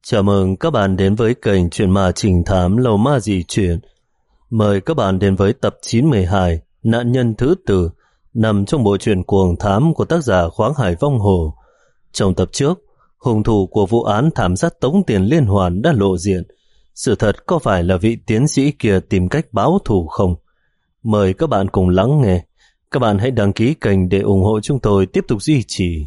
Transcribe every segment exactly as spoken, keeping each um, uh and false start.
Chào mừng các bạn đến với kênh Chuyện Ma Trình Thám Lầu Ma Dị Chuyện. Mời các bạn đến với tập chín mươi hai, Nạn nhân thứ tư, nằm trong bộ truyện Cuồng Thám của tác giả Khoáng Hải Vong Hồ. Trong tập trước, hung thủ của vụ án thảm sát tống tiền liên hoàn đã lộ diện. Sự thật có phải là vị tiến sĩ kia tìm cách báo thù không? Mời các bạn cùng lắng nghe. Các bạn hãy đăng ký kênh để ủng hộ chúng tôi tiếp tục duy trì.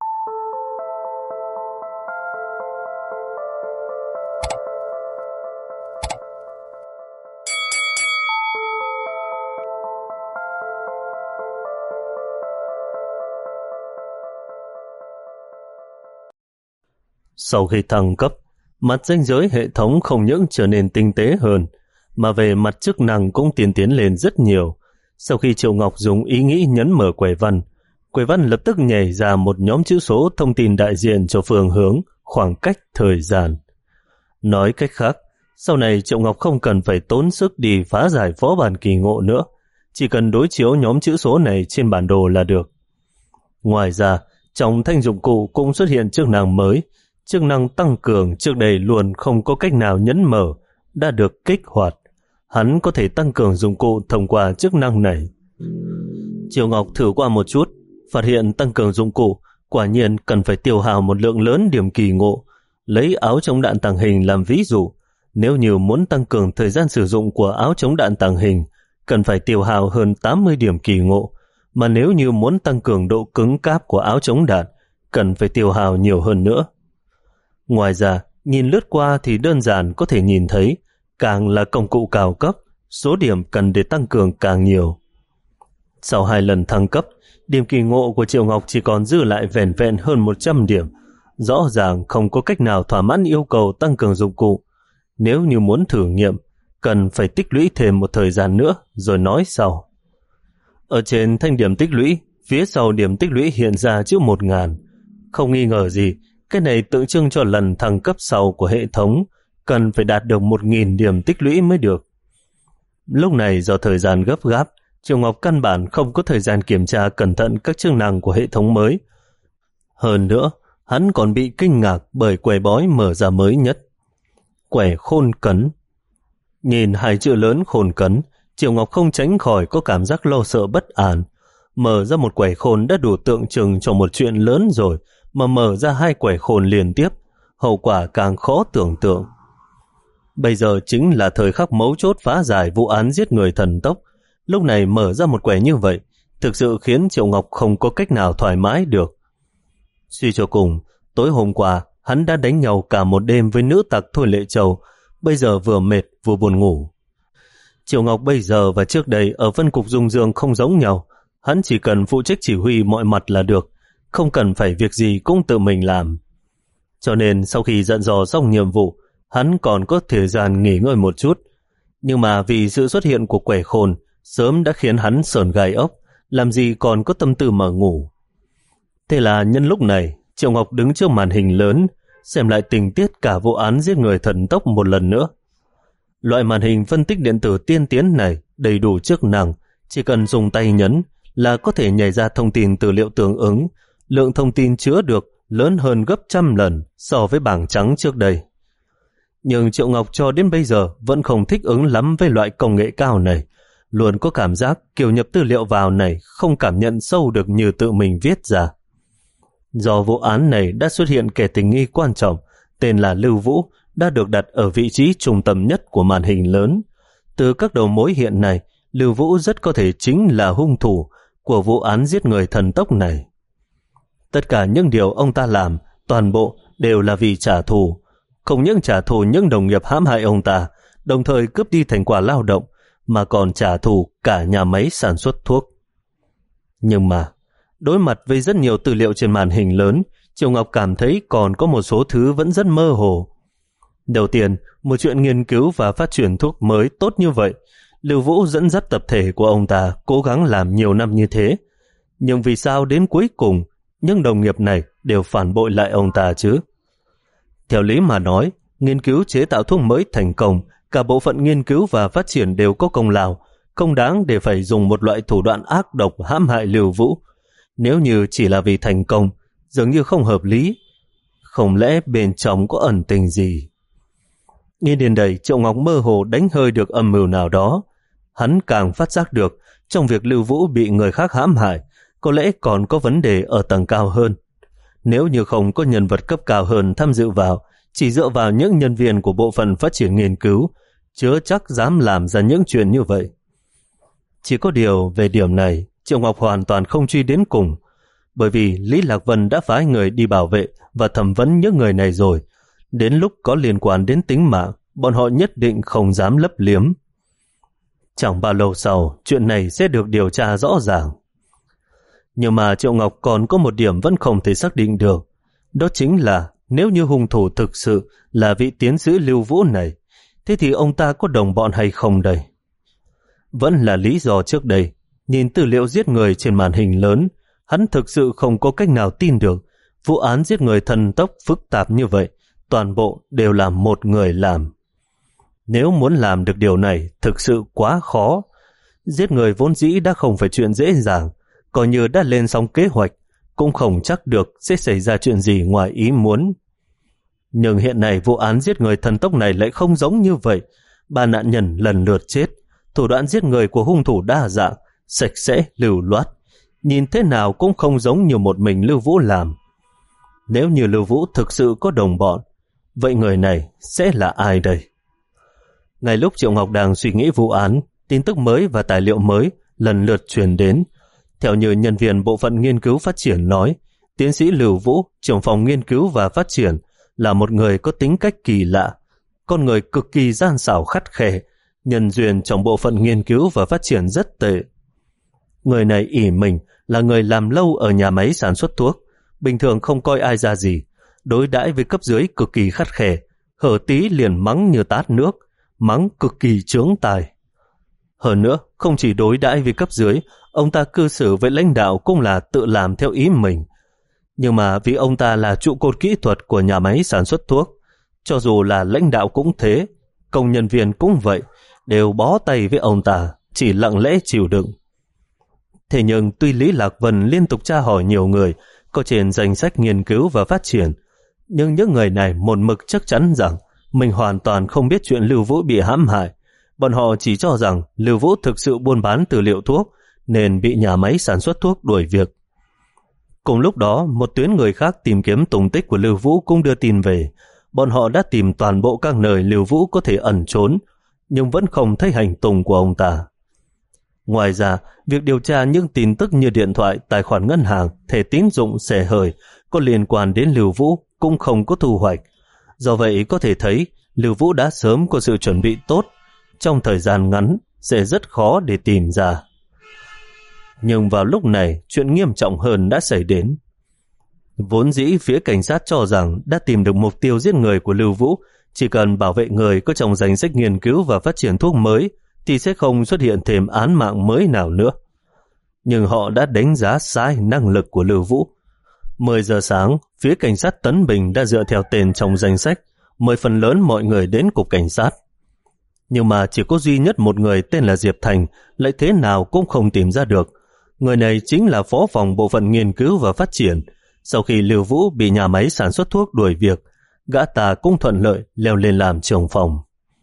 Sau khi thăng cấp, mặt ranh giới hệ thống không những trở nên tinh tế hơn, mà về mặt chức năng cũng tiến tiến lên rất nhiều. Sau khi Triệu Ngọc dùng ý nghĩ nhấn mở quẻ văn, quẻ văn lập tức nhảy ra một nhóm chữ số thông tin đại diện cho phương hướng, khoảng cách, thời gian. Nói cách khác, sau này Triệu Ngọc không cần phải tốn sức đi phá giải phó bản kỳ ngộ nữa, chỉ cần đối chiếu nhóm chữ số này trên bản đồ là được. Ngoài ra, trong thanh dụng cụ cũng xuất hiện chức năng mới, chức năng tăng cường trước đây luôn không có cách nào nhấn mở, đã được kích hoạt. Hắn có thể tăng cường dụng cụ thông qua chức năng này. Triệu Ngọc thử qua một chút, phát hiện tăng cường dụng cụ quả nhiên cần phải tiêu hao một lượng lớn điểm kỳ ngộ. Lấy áo chống đạn tàng hình làm ví dụ, nếu như muốn tăng cường thời gian sử dụng của áo chống đạn tàng hình, cần phải tiêu hao hơn tám mươi điểm kỳ ngộ, mà nếu như muốn tăng cường độ cứng cáp của áo chống đạn, cần phải tiêu hao nhiều hơn nữa. Ngoài ra, nhìn lướt qua thì đơn giản có thể nhìn thấy, càng là công cụ cao cấp, số điểm cần để tăng cường càng nhiều. Sau hai lần thăng cấp, điểm kỳ ngộ của Triệu Ngọc chỉ còn dư lại vẻn vẹn hơn một trăm điểm. Rõ ràng không có cách nào thỏa mãn yêu cầu tăng cường dụng cụ. Nếu như muốn thử nghiệm, cần phải tích lũy thêm một thời gian nữa rồi nói sau. Ở trên thanh điểm tích lũy, phía sau điểm tích lũy hiện ra chữ một ngàn. Không nghi ngờ gì, cái này tượng trưng cho lần thăng cấp sau của hệ thống, cần phải đạt được một nghìn điểm tích lũy mới được. Lúc này do thời gian gấp gáp, Triệu Ngọc căn bản không có thời gian kiểm tra cẩn thận các chức năng của hệ thống mới. Hơn nữa, hắn còn bị kinh ngạc bởi quẻ bói mở ra mới nhất. Quẻ khôn cấn. Nhìn hai chữ lớn khôn cấn, Triệu Ngọc không tránh khỏi có cảm giác lo sợ bất an. Mở ra một quẻ khôn đã đủ tượng trưng cho một chuyện lớn rồi, mà mở ra hai quẻ khôn liên tiếp, hậu quả càng khó tưởng tượng. Bây giờ chính là thời khắc mấu chốt phá giải vụ án giết người thần tốc. Lúc này mở ra một quẻ như vậy, thực sự khiến Triệu Ngọc không có cách nào thoải mái được. Suy cho cùng, tối hôm qua, hắn đã đánh nhau cả một đêm với nữ tặc Thôi Lệ Châu, bây giờ vừa mệt vừa buồn ngủ. Triệu Ngọc bây giờ và trước đây ở phân cục Dung Dương không giống nhau, hắn chỉ cần phụ trách chỉ huy mọi mặt là được, không cần phải việc gì cũng tự mình làm. Cho nên sau khi dặn dò xong nhiệm vụ, hắn còn có thời gian nghỉ ngơi một chút. Nhưng mà vì sự xuất hiện của quẻ khôn, sớm đã khiến hắn sởn gai ốc, làm gì còn có tâm tư mà ngủ. Thế là nhân lúc này, Triệu Ngọc đứng trước màn hình lớn, xem lại tình tiết cả vụ án giết người thần tốc một lần nữa. Loại màn hình phân tích điện tử tiên tiến này đầy đủ chức năng, chỉ cần dùng tay nhấn là có thể nhảy ra thông tin tư liệu tương ứng, lượng thông tin chứa được lớn hơn gấp trăm lần so với bảng trắng trước đây. Nhưng Triệu Ngọc cho đến bây giờ vẫn không thích ứng lắm với loại công nghệ cao này, luôn có cảm giác kiểu nhập tư liệu vào này không cảm nhận sâu được như tự mình viết ra. Do vụ án này đã xuất hiện kẻ tình nghi quan trọng, tên là Lưu Vũ, đã được đặt ở vị trí trung tâm nhất của màn hình lớn. Từ các đầu mối hiện nay, Lưu Vũ rất có thể chính là hung thủ của vụ án giết người thần tốc này. Tất cả những điều ông ta làm, toàn bộ đều là vì trả thù. Không những trả thù những đồng nghiệp hãm hại ông ta, đồng thời cướp đi thành quả lao động, mà còn trả thù cả nhà máy sản xuất thuốc. Nhưng mà, đối mặt với rất nhiều tư liệu trên màn hình lớn, Triệu Ngọc cảm thấy còn có một số thứ vẫn rất mơ hồ. Đầu tiên, một chuyện nghiên cứu và phát triển thuốc mới tốt như vậy, Lưu Vũ dẫn dắt tập thể của ông ta cố gắng làm nhiều năm như thế. Nhưng vì sao đến cuối cùng, những đồng nghiệp này đều phản bội lại ông ta chứ? Theo lý mà nói, nghiên cứu chế tạo thuốc mới thành công, cả bộ phận nghiên cứu và phát triển đều có công lao, không đáng để phải dùng một loại thủ đoạn ác độc hãm hại Lưu Vũ. Nếu như chỉ là vì thành công, dường như không hợp lý. không lẽ bên trong có ẩn tình gì? Nghĩ đến đây, Triệu Ngọc mơ hồ đánh hơi được âm mưu nào đó. Hắn càng phát giác được trong việc Lưu Vũ bị người khác hãm hại, có lẽ còn có vấn đề ở tầng cao hơn. Nếu như không có nhân vật cấp cao hơn tham dự vào, chỉ dựa vào những nhân viên của bộ phận phát triển nghiên cứu, chưa chắc dám làm ra những chuyện như vậy. Chỉ có điều về điểm này, Triệu Ngọc hoàn toàn không truy đến cùng, bởi vì Lý Lạc Vân đã phái người đi bảo vệ và thẩm vấn những người này rồi. Đến lúc có liên quan đến tính mạng, bọn họ nhất định không dám lấp liếm. Chẳng bao lâu sau, chuyện này sẽ được điều tra rõ ràng. Nhưng mà Triệu Ngọc còn có một điểm vẫn không thể xác định được. Đó chính là nếu như hung thủ thực sự là vị tiến sĩ Lưu Vũ này, thế thì ông ta có đồng bọn hay không đây? Vẫn là lý do trước đây, nhìn tư liệu giết người trên màn hình lớn, hắn thực sự không có cách nào tin được vụ án giết người thần tốc phức tạp như vậy, toàn bộ đều là một người làm. Nếu muốn làm được điều này thực sự quá khó. Giết người vốn dĩ đã không phải chuyện dễ dàng, coi như đã lên xong kế hoạch, cũng không chắc được sẽ xảy ra chuyện gì ngoài ý muốn. Nhưng hiện nay vụ án giết người thần tốc này lại không giống như vậy. Ba nạn nhân lần lượt chết, thủ đoạn giết người của hung thủ đa dạng, sạch sẽ, lưu loát, nhìn thế nào cũng không giống như một mình Lưu Vũ làm. Nếu như Lưu Vũ thực sự có đồng bọn, vậy người này sẽ là ai đây? Ngay lúc Triệu Ngọc đang suy nghĩ vụ án, tin tức mới và tài liệu mới lần lượt truyền đến. Theo như nhân viên bộ phận nghiên cứu phát triển nói, tiến sĩ Lưu Vũ, trưởng phòng nghiên cứu và phát triển, là một người có tính cách kỳ lạ, con người cực kỳ gian xảo khắt khe, nhân duyên trong bộ phận nghiên cứu và phát triển rất tệ. Người này ỷ mình là người làm lâu ở nhà máy sản xuất thuốc, bình thường không coi ai ra gì, đối đãi với cấp dưới cực kỳ khắt khe, hở tí liền mắng như tát nước, mắng cực kỳ chướng tai. Hơn nữa, không chỉ đối đãi với cấp dưới, ông ta cư xử với lãnh đạo cũng là tự làm theo ý mình. Nhưng mà vì ông ta là trụ cột kỹ thuật của nhà máy sản xuất thuốc, cho dù là lãnh đạo cũng thế, công nhân viên cũng vậy, đều bó tay với ông ta, chỉ lặng lẽ chịu đựng. Thế nhưng tuy Lý Lạc Vân liên tục tra hỏi nhiều người có trên danh sách nghiên cứu và phát triển, nhưng những người này một mực chắc chắn rằng mình hoàn toàn không biết chuyện Lưu Vũ bị hãm hại. Bọn họ chỉ cho rằng Lưu Vũ thực sự buôn bán tư liệu thuốc nên bị nhà máy sản xuất thuốc đuổi việc. Cùng lúc đó, một tuyến người khác tìm kiếm tung tích của Lưu Vũ cũng đưa tin về. Bọn họ đã tìm toàn bộ các nơi Lưu Vũ có thể ẩn trốn, nhưng vẫn không thấy hành tung của ông ta. Ngoài ra, việc điều tra những tin tức như điện thoại, tài khoản ngân hàng, thẻ tín dụng, xe hơi có liên quan đến Lưu Vũ cũng không có thu hoạch. Do vậy có thể thấy Lưu Vũ đã sớm có sự chuẩn bị tốt, trong thời gian ngắn sẽ rất khó để tìm ra. Nhưng vào lúc này, chuyện nghiêm trọng hơn đã xảy đến. Vốn dĩ phía cảnh sát cho rằng đã tìm được mục tiêu giết người của Lưu Vũ, chỉ cần bảo vệ người có trong danh sách nghiên cứu và phát triển thuốc mới thì sẽ không xuất hiện thêm án mạng mới nào nữa. Nhưng họ đã đánh giá sai năng lực của Lưu Vũ. mười giờ sáng, phía cảnh sát Tấn Bình đã dựa theo tên trong danh sách mời phần lớn mọi người đến cục cảnh sát. Nhưng mà chỉ có duy nhất một người tên là Diệp Thành lại thế nào cũng không tìm ra được. Người này chính là phó phòng bộ phận nghiên cứu và phát triển. Sau khi Lưu Vũ bị nhà máy sản xuất thuốc đuổi việc, gã ta cũng thuận lợi leo lên làm trưởng phòng.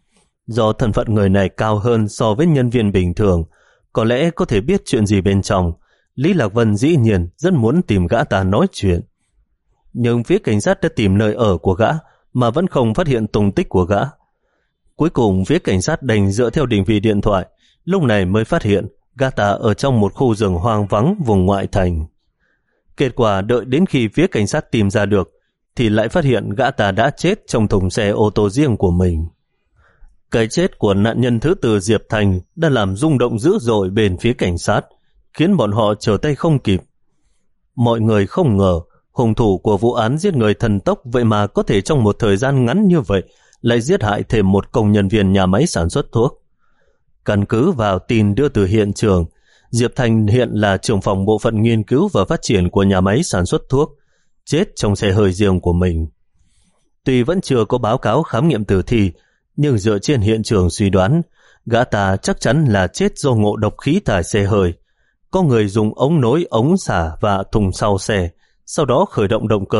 Do thân phận người này cao hơn so với nhân viên bình thường, có lẽ có thể biết chuyện gì bên trong, Lý Lạc Vân dĩ nhiên rất muốn tìm gã ta nói chuyện. Nhưng phía cảnh sát đã tìm nơi ở của gã mà vẫn không phát hiện tung tích của gã. Cuối cùng phía cảnh sát đành dựa theo định vị điện thoại, lúc này mới phát hiện gã ta ở trong một khu rừng hoang vắng vùng ngoại thành. Kết quả đợi đến khi phía cảnh sát tìm ra được thì lại phát hiện gã ta đã chết trong thùng xe ô tô riêng của mình. Cái chết của nạn nhân thứ tư Diệp Thành đã làm rung động dữ dội bên phía cảnh sát, khiến bọn họ trở tay không kịp. Mọi người không ngờ hung thủ của vụ án giết người thần tốc vậy mà có thể trong một thời gian ngắn như vậy lại giết hại thêm một công nhân viên nhà máy sản xuất thuốc. Căn cứ vào tin đưa từ hiện trường, Diệp Thành hiện là trưởng phòng bộ phận nghiên cứu và phát triển của nhà máy sản xuất thuốc, chết trong xe hơi riêng của mình. Tuy vẫn chưa có báo cáo khám nghiệm tử thi, nhưng dựa trên hiện trường suy đoán, gã ta chắc chắn là chết do ngộ độc khí thải xe hơi. Có người dùng ống nối, ống xả và thùng sau xe, sau đó khởi động động cơ,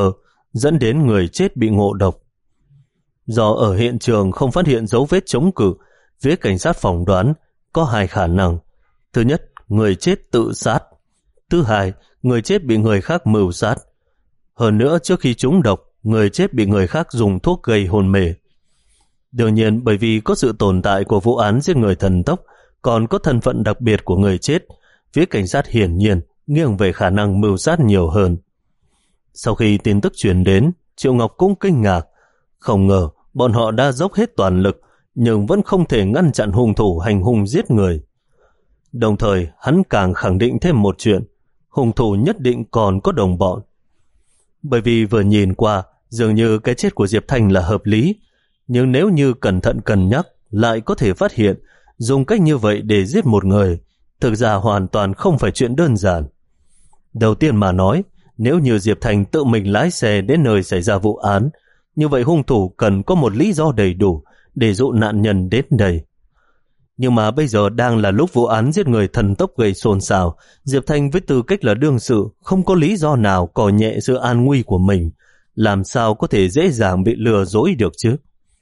dẫn đến người chết bị ngộ độc. Do ở hiện trường không phát hiện dấu vết chống cự, phía cảnh sát phỏng đoán có hai khả năng. Thứ nhất, người chết tự sát. Thứ hai, người chết bị người khác mưu sát. Hơn nữa, trước khi trúng độc, người chết bị người khác dùng thuốc gây hôn mê. Đương nhiên, bởi vì có sự tồn tại của vụ án giết người thần tốc, còn có thân phận đặc biệt của người chết, phía cảnh sát hiển nhiên nghiêng về khả năng mưu sát nhiều hơn. Sau khi tin tức truyền đến, Triệu Ngọc cũng kinh ngạc. Không ngờ bọn họ đã dốc hết toàn lực, nhưng vẫn không thể ngăn chặn hung thủ hành hung giết người. Đồng thời, hắn càng khẳng định thêm một chuyện, hung thủ nhất định còn có đồng bọn. Bởi vì vừa nhìn qua, dường như cái chết của Diệp Thanh là hợp lý, nhưng nếu như cẩn thận cân nhắc, lại có thể phát hiện dùng cách như vậy để giết một người, thực ra hoàn toàn không phải chuyện đơn giản. Đầu tiên mà nói, nếu như Diệp Thanh tự mình lái xe đến nơi xảy ra vụ án, như vậy hung thủ cần có một lý do đầy đủ để dụ nạn nhân đến đây. Nhưng mà bây giờ đang là lúc vụ án giết người thần tốc gây xôn xao, Diệp Thanh với tư cách là đương sự không có lý do nào cò nhẹ sự an nguy của mình, làm sao có thể dễ dàng bị lừa dối được chứ?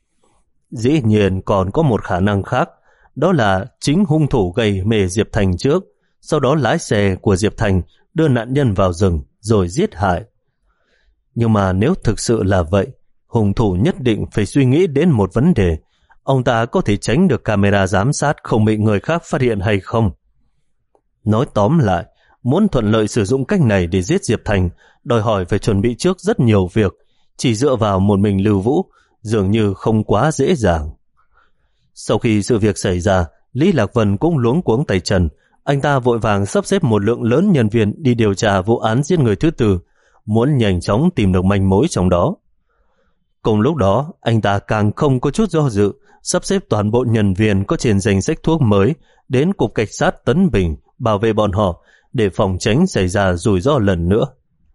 Dĩ nhiên còn có một khả năng khác, đó là chính hung thủ gây mê Diệp Thanh trước, sau đó lái xe của Diệp Thanh đưa nạn nhân vào rừng rồi giết hại. Nhưng mà nếu thực sự là vậy, hung thủ nhất định phải suy nghĩ đến một vấn đề, ông ta có thể tránh được camera giám sát không bị người khác phát hiện hay không? Nói tóm lại, muốn thuận lợi sử dụng cách này để giết Diệp Thanh, đòi hỏi phải chuẩn bị trước rất nhiều việc, chỉ dựa vào một mình Lưu Vũ dường như không quá dễ dàng. Sau khi sự việc xảy ra, Lý Lạc Vân cũng luống cuống tay chân, anh ta vội vàng sắp xếp một lượng lớn nhân viên đi điều tra vụ án giết người thứ tư, muốn nhanh chóng tìm được manh mối trong đó. Cùng lúc đó, anh ta càng không có chút do dự, sắp xếp toàn bộ nhân viên có trên danh sách thuốc mới đến cục cảnh sát Tấn Bình bảo vệ bọn họ để phòng tránh xảy ra rủi ro lần nữa.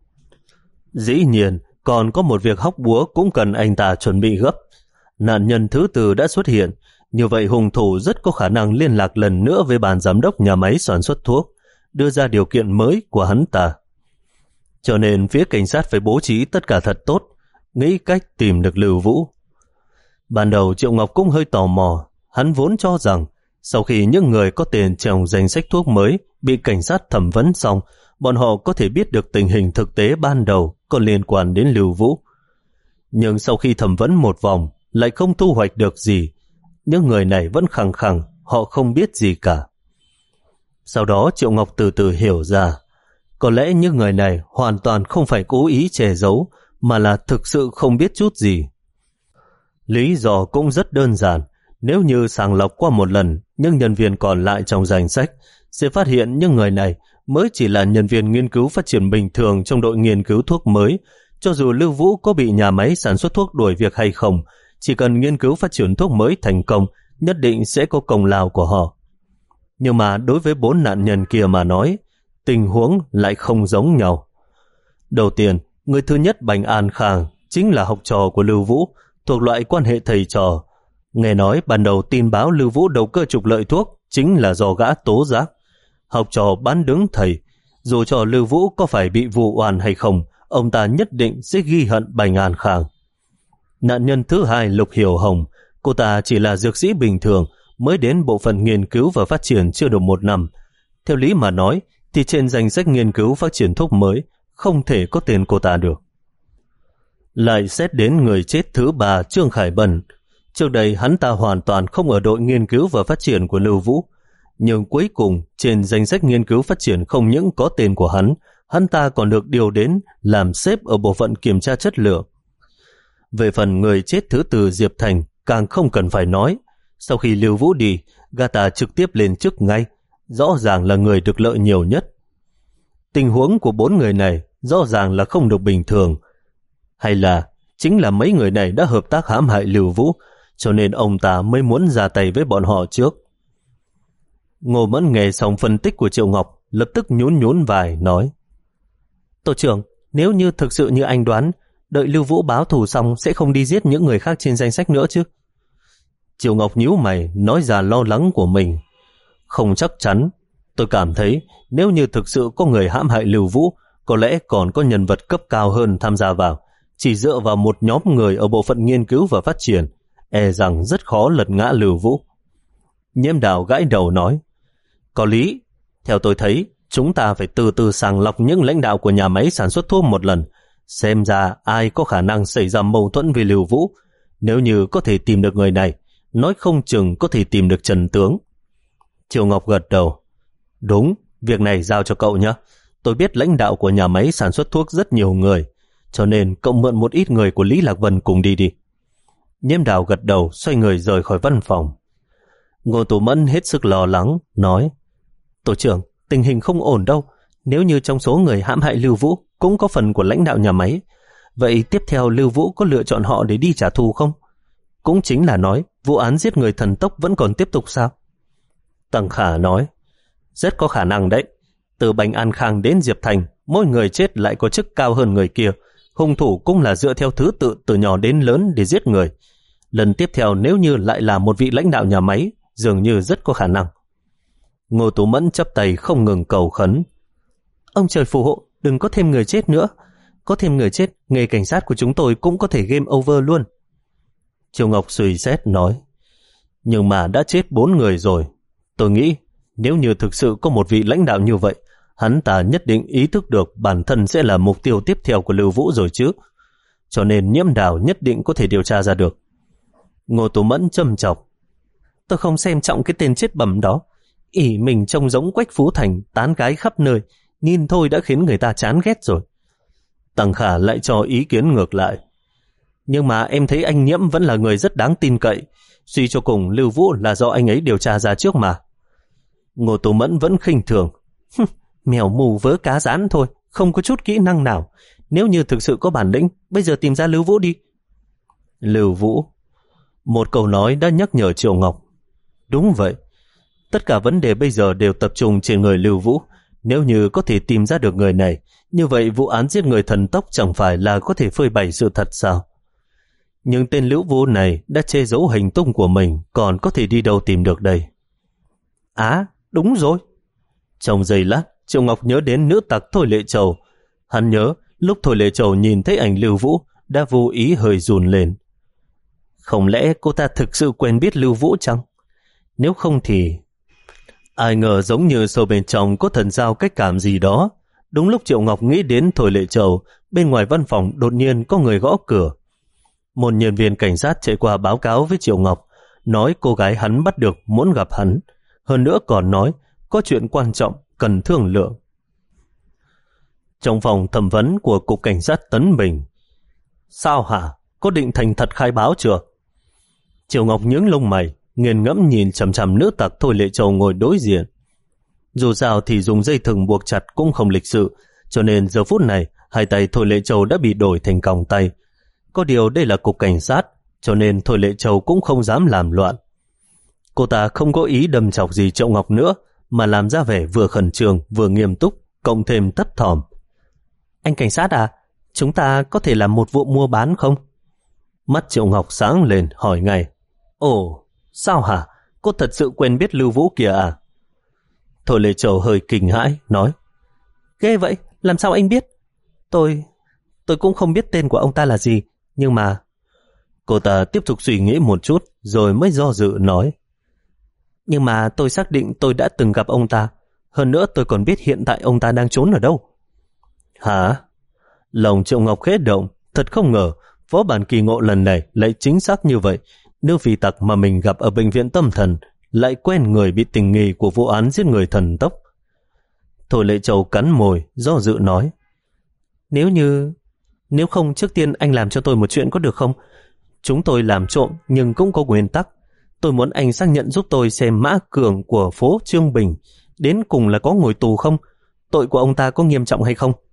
Dĩ nhiên, còn có một việc hóc búa cũng cần anh ta chuẩn bị gấp. Nạn nhân thứ tư đã xuất hiện, như vậy hung thủ rất có khả năng liên lạc lần nữa với ban giám đốc nhà máy sản xuất thuốc, đưa ra điều kiện mới của hắn ta. Cho nên phía cảnh sát phải bố trí tất cả thật tốt, nghĩ cách tìm được Lưu Vũ. Ban đầu Triệu Ngọc cũng hơi tò mò, hắn vốn cho rằng sau khi những người có tên trong danh sách thuốc mới bị cảnh sát thẩm vấn xong, bọn họ có thể biết được tình hình thực tế ban đầu có liên quan đến Lưu Vũ. Nhưng sau khi thẩm vấn một vòng lại không thu hoạch được gì, những người này vẫn khăng khăng họ không biết gì cả. Sau đó Triệu Ngọc từ từ hiểu ra, có lẽ những người này hoàn toàn không phải cố ý che giấu, mà là thực sự không biết chút gì. Lý do cũng rất đơn giản, nếu như sàng lọc qua một lần những nhân viên còn lại trong danh sách, sẽ phát hiện những người này mới chỉ là nhân viên nghiên cứu phát triển bình thường trong đội nghiên cứu thuốc mới. Cho dù Lưu Vũ có bị nhà máy sản xuất thuốc đuổi việc hay không, chỉ cần nghiên cứu phát triển thuốc mới thành công, nhất định sẽ có công lao của họ. Nhưng mà đối với bốn nạn nhân kia mà nói, tình huống lại không giống nhau. Đầu tiên, người thứ nhất Bành An Khang chính là học trò của Lưu Vũ, thuộc loại quan hệ thầy trò. Nghe nói ban đầu tin báo Lưu Vũ đầu cơ trục lợi thuốc chính là do gã tố giác. Học trò bán đứng thầy, dù cho Lưu Vũ có phải bị vụ oan hay không, ông ta nhất định sẽ ghi hận Bành An Khang. Nạn nhân thứ hai Lục Hiểu Hồng, cô ta chỉ là dược sĩ bình thường, mới đến bộ phận nghiên cứu và phát triển chưa được một năm. Theo lý mà nói, thì trên danh sách nghiên cứu phát triển thuốc mới không thể có tên cô ta được. Lại xét đến người chết thứ ba Trương Khải Bân. Trước đây hắn ta hoàn toàn không ở đội nghiên cứu và phát triển của Lưu Vũ, nhưng cuối cùng trên danh sách nghiên cứu phát triển không những có tên của hắn, hắn ta còn được điều đến làm sếp ở bộ phận kiểm tra chất lượng. Về phần người chết thứ tư Diệp Thành, càng không cần phải nói. Sau khi Lưu Vũ đi, gã ta trực tiếp lên chức ngay, rõ ràng là người được lợi nhiều nhất. Tình huống của bốn người này rõ ràng là không được bình thường. Hay là chính là mấy người này đã hợp tác hãm hại Lưu Vũ, cho nên ông ta mới muốn ra tay với bọn họ trước. Ngô Mẫn nghe xong phân tích của Triệu Ngọc, lập tức nhún nhún vai, nói: Tổ trưởng, nếu như thực sự như anh đoán, đợi Lưu Vũ báo thù xong sẽ không đi giết những người khác trên danh sách nữa chứ? Triệu Ngọc nhíu mày, nói ra lo lắng của mình. Không chắc chắn, tôi cảm thấy nếu như thực sự có người hãm hại Lưu Vũ, có lẽ còn có nhân vật cấp cao hơn tham gia vào, chỉ dựa vào một nhóm người ở bộ phận nghiên cứu và phát triển, e rằng rất khó lật ngã Lưu Vũ. Nhiễm Đào gãi đầu nói, có lý, theo tôi thấy, chúng ta phải từ từ sàng lọc những lãnh đạo của nhà máy sản xuất thuốc một lần, xem ra ai có khả năng xảy ra mâu thuẫn với Lưu Vũ. Nếu như có thể tìm được người này, nói không chừng có thể tìm được Trần Tướng. Triệu Ngọc gật đầu. Đúng, việc này giao cho cậu nhé. Tôi biết lãnh đạo của nhà máy sản xuất thuốc rất nhiều người, cho nên cậu mượn một ít người của Lý Lạc Vân cùng đi đi. Nhiễm Đào gật đầu, xoay người rời khỏi văn phòng. Ngô Tú Mẫn hết sức lo lắng, nói, tổ trưởng, tình hình không ổn đâu. Nếu như trong số người hãm hại Lưu Vũ cũng có phần của lãnh đạo nhà máy, vậy tiếp theo Lưu Vũ có lựa chọn họ để đi trả thù không? Cũng chính là nói, vụ án giết người thần tốc vẫn còn tiếp tục sao? Tằng Khả nói, rất có khả năng đấy. Từ Bành An Khang đến Diệp Thành, mỗi người chết lại có chức cao hơn người kia. Hung thủ cũng là dựa theo thứ tự từ nhỏ đến lớn để giết người. Lần tiếp theo nếu như lại là một vị lãnh đạo nhà máy, dường như rất có khả năng. Ngô Tú Mẫn chắp tay không ngừng cầu khấn. Ông trời phù hộ, đừng có thêm người chết nữa. Có thêm người chết, nghề cảnh sát của chúng tôi cũng có thể game over luôn. Triều Ngọc suy xét nói, nhưng mà đã chết bốn người rồi. Tôi nghĩ nếu như thực sự có một vị lãnh đạo như vậy, hắn ta nhất định ý thức được bản thân sẽ là mục tiêu tiếp theo của Lưu Vũ rồi chứ. Cho nên Nhiễm Đào nhất định có thể điều tra ra được. Ngô Tú Mẫn châm chọc, tôi không xem trọng cái tên chết bẩm đó. ỷ mình trông giống Quách Phú Thành, tán gái khắp nơi, nhìn thôi đã khiến người ta chán ghét rồi. Tằng Khả lại cho ý kiến ngược lại. Nhưng mà em thấy anh Nhiễm vẫn là người rất đáng tin cậy. Suy cho cùng Lưu Vũ là do anh ấy điều tra ra trước mà. Ngô Tú Mẫn vẫn khinh thường. Mèo mù vớ cá rán thôi, không có chút kỹ năng nào. Nếu như thực sự có bản lĩnh, bây giờ tìm ra Lưu Vũ đi. Lưu Vũ. Một câu nói đã nhắc nhở Triệu Ngọc. Đúng vậy. Tất cả vấn đề bây giờ đều tập trung trên người Lưu Vũ. Nếu như có thể tìm ra được người này, như vậy vụ án giết người thần tốc chẳng phải là có thể phơi bày sự thật sao? Nhưng tên Lưu Vũ này đã che giấu hành tung của mình, còn có thể đi đâu tìm được đây? Á, đúng rồi. Trong giây lát, Triệu Ngọc nhớ đến nữ tặc Thôi Lệ Trầu. Hắn nhớ lúc Thôi Lệ Trầu nhìn thấy ảnh Lưu Vũ đã vô ý hơi run lên. Không lẽ cô ta thực sự quen biết Lưu Vũ chăng? Nếu không thì... Ai ngờ giống như sâu bên trong có thần giao cách cảm gì đó. Đúng lúc Triệu Ngọc nghĩ đến Thôi Lệ Trầu, bên ngoài văn phòng đột nhiên có người gõ cửa. Một nhân viên cảnh sát chạy qua báo cáo với Triệu Ngọc, nói cô gái hắn bắt được muốn gặp hắn. Hơn nữa còn nói có chuyện quan trọng cần thương lượng. Trong phòng thẩm vấn của Cục Cảnh sát Tấn Bình. Sao hả? Có định thành thật khai báo chưa? Triệu Ngọc nhướng lông mày, nghiền ngẫm nhìn chằm chằm nữ tặc Thôi Lệ Trầu ngồi đối diện. Dù sao thì dùng dây thừng buộc chặt cũng không lịch sự, cho nên giờ phút này hai tay Thôi Lệ Trầu đã bị đổi thành còng tay. Có điều đây là Cục Cảnh sát, cho nên Thôi Lệ Trầu cũng không dám làm loạn. Cô ta không có ý đâm chọc gì Triệu Ngọc nữa, mà làm ra vẻ vừa khẩn trương vừa nghiêm túc, cộng thêm thấp thỏm. Anh cảnh sát à, chúng ta có thể làm một vụ mua bán không? Mắt Triệu Ngọc sáng lên hỏi ngay. Ồ, sao hả? Cô thật sự quen biết Lưu Vũ kìa à? Thôi Lệ Trầu hơi kinh hãi, nói. Ghê vậy, làm sao anh biết? Tôi... tôi cũng không biết tên của ông ta là gì, nhưng mà... Cô ta tiếp tục suy nghĩ một chút, rồi mới do dự nói. Nhưng mà tôi xác định tôi đã từng gặp ông ta. Hơn nữa tôi còn biết hiện tại ông ta đang trốn ở đâu. Hả? Lòng Triệu Ngọc khẽ động, thật không ngờ phó bản kỳ ngộ lần này lại chính xác như vậy. Nữ phi tặc mà mình gặp ở bệnh viện tâm thần lại quen người bị tình nghi của vụ án giết người thần tốc. Thôi Lệ Trầu cắn môi, do dự nói. Nếu như... Nếu không trước tiên anh làm cho tôi một chuyện có được không? Chúng tôi làm trộm nhưng cũng có nguyên tắc. Tôi muốn anh xác nhận giúp tôi xem Mã Cường của phố Trương Bình đến cùng là có ngồi tù không? Tội của ông ta có nghiêm trọng hay không?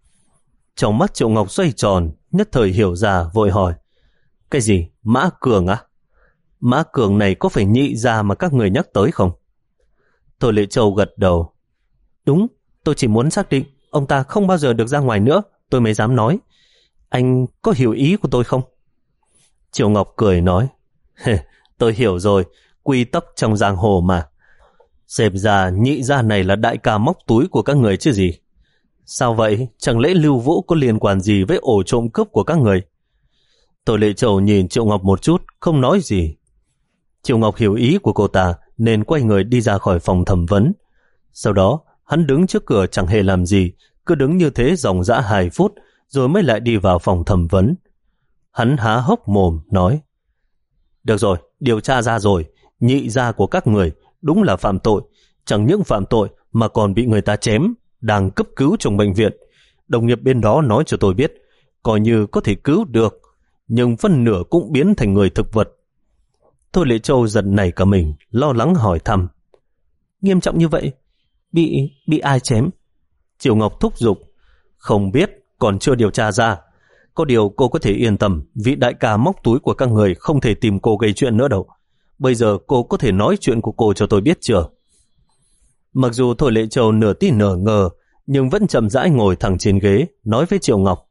Trong mắt Triệu Ngọc xoay tròn, nhất thời hiểu ra vội hỏi. Cái gì? Mã Cường á? Mã Cường này có phải nhị gia mà các người nhắc tới không? Thôi Lệ Trầu gật đầu. Đúng, tôi chỉ muốn xác định ông ta không bao giờ được ra ngoài nữa, tôi mới dám nói. Anh có hiểu ý của tôi không? Triệu Ngọc cười nói. Tôi hiểu rồi, quy tắc trong giang hồ mà. Xem ra nhị gia này là đại ca móc túi của các người chứ gì. Sao vậy? Chẳng lẽ Lưu Vũ có liên quan gì với ổ trộm cướp của các người? Tô Lệ Châu nhìn Triệu Ngọc một chút, không nói gì. Triệu Ngọc hiểu ý của cô ta nên quay người đi ra khỏi phòng thẩm vấn. Sau đó, hắn đứng trước cửa chẳng hề làm gì, cứ đứng như thế dòng dã hai phút rồi mới lại đi vào phòng thẩm vấn. Hắn há hốc mồm nói: Được rồi, điều tra ra rồi, nhị gia của các người đúng là phạm tội, chẳng những phạm tội mà còn bị người ta chém, đang cấp cứu trong bệnh viện. Đồng nghiệp bên đó nói cho tôi biết, coi như có thể cứu được, nhưng phân nửa cũng biến thành người thực vật. Thôi Lệ Châu giật nảy cả mình, lo lắng hỏi thăm: Nghiêm trọng như vậy? Bị bị ai chém? Triệu Ngọc thúc giục: Không biết, còn chưa điều tra ra. Có điều cô có thể yên tâm, vị đại ca móc túi của các người không thể tìm cô gây chuyện nữa đâu. Bây giờ cô có thể nói chuyện của cô cho tôi biết chưa? Mặc dù Thôi Lệ Châu nửa tin nửa ngờ, nhưng vẫn chậm rãi ngồi thẳng trên ghế, nói với Triệu Ngọc: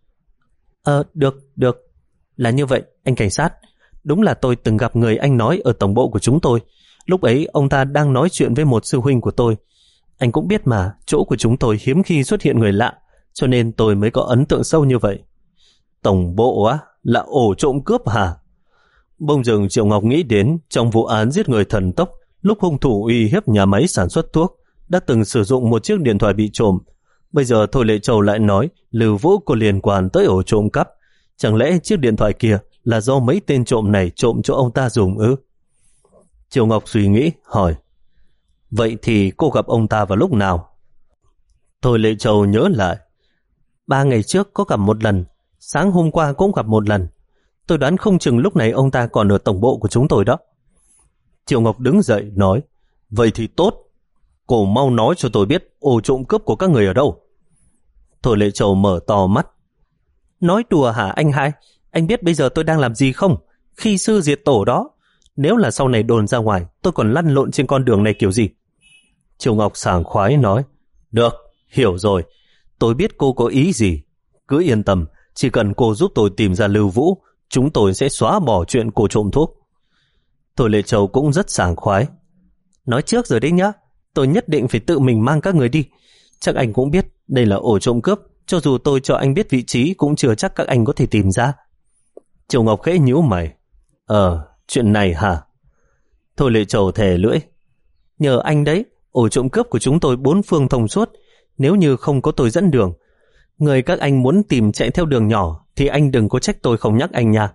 Ờ, được, được. Là như vậy, anh cảnh sát. Đúng là tôi từng gặp người anh nói ở tổng bộ của chúng tôi. Lúc ấy ông ta đang nói chuyện với một sư huynh của tôi. Anh cũng biết mà, chỗ của chúng tôi hiếm khi xuất hiện người lạ, cho nên tôi mới có ấn tượng sâu như vậy. Tổng bộ á? Là ổ trộm cướp hả? Bỗng dưng Triệu Ngọc nghĩ đến trong vụ án giết người thần tốc, lúc hung thủ uy hiếp nhà máy sản xuất thuốc, đã từng sử dụng một chiếc điện thoại bị trộm. Bây giờ Thôi Lệ Châu lại nói Lưu Vũ có liên quan tới ổ trộm cắp. Chẳng lẽ chiếc điện thoại kia là do mấy tên trộm này trộm cho ông ta dùng ư? Triệu Ngọc suy nghĩ, hỏi: Vậy thì cô gặp ông ta vào lúc nào? Thôi Lệ Châu nhớ lại: Ba ngày trước có gặp một lần, sáng hôm qua cũng gặp một lần. Tôi đoán không chừng lúc này ông ta còn ở tổng bộ của chúng tôi đó. Triệu Ngọc đứng dậy nói: Vậy thì tốt, cô mau nói cho tôi biết ổ trộm cướp của các người ở đâu. Thôi Lệ Châu mở to mắt: Nói đùa hả anh hai? Anh biết bây giờ tôi đang làm gì không? Khi sư diệt tổ đó. Nếu là sau này đồn ra ngoài, tôi còn lăn lộn trên con đường này kiểu gì? Triệu Ngọc sảng khoái nói: Được, hiểu rồi. Tôi biết cô có ý gì. Cứ yên tâm, chỉ cần cô giúp tôi tìm ra Lưu Vũ, chúng tôi sẽ xóa bỏ chuyện cô trộm thuốc. Thôi Lệ Châu cũng rất sảng khoái: Nói trước rồi đấy nhá, tôi nhất định phải tự mình mang các người đi. Chắc anh cũng biết đây là ổ trộm cướp, cho dù tôi cho anh biết vị trí cũng chưa chắc các anh có thể tìm ra. Triệu Ngọc khẽ nhíu mày: Ờ, chuyện này hả? Thôi Lệ Châu thè lưỡi: Nhờ anh đấy, ổ trộm cướp của chúng tôi bốn phương thông suốt. Nếu như không có tôi dẫn đường, người các anh muốn tìm chạy theo đường nhỏ, thì anh đừng có trách tôi không nhắc anh nha.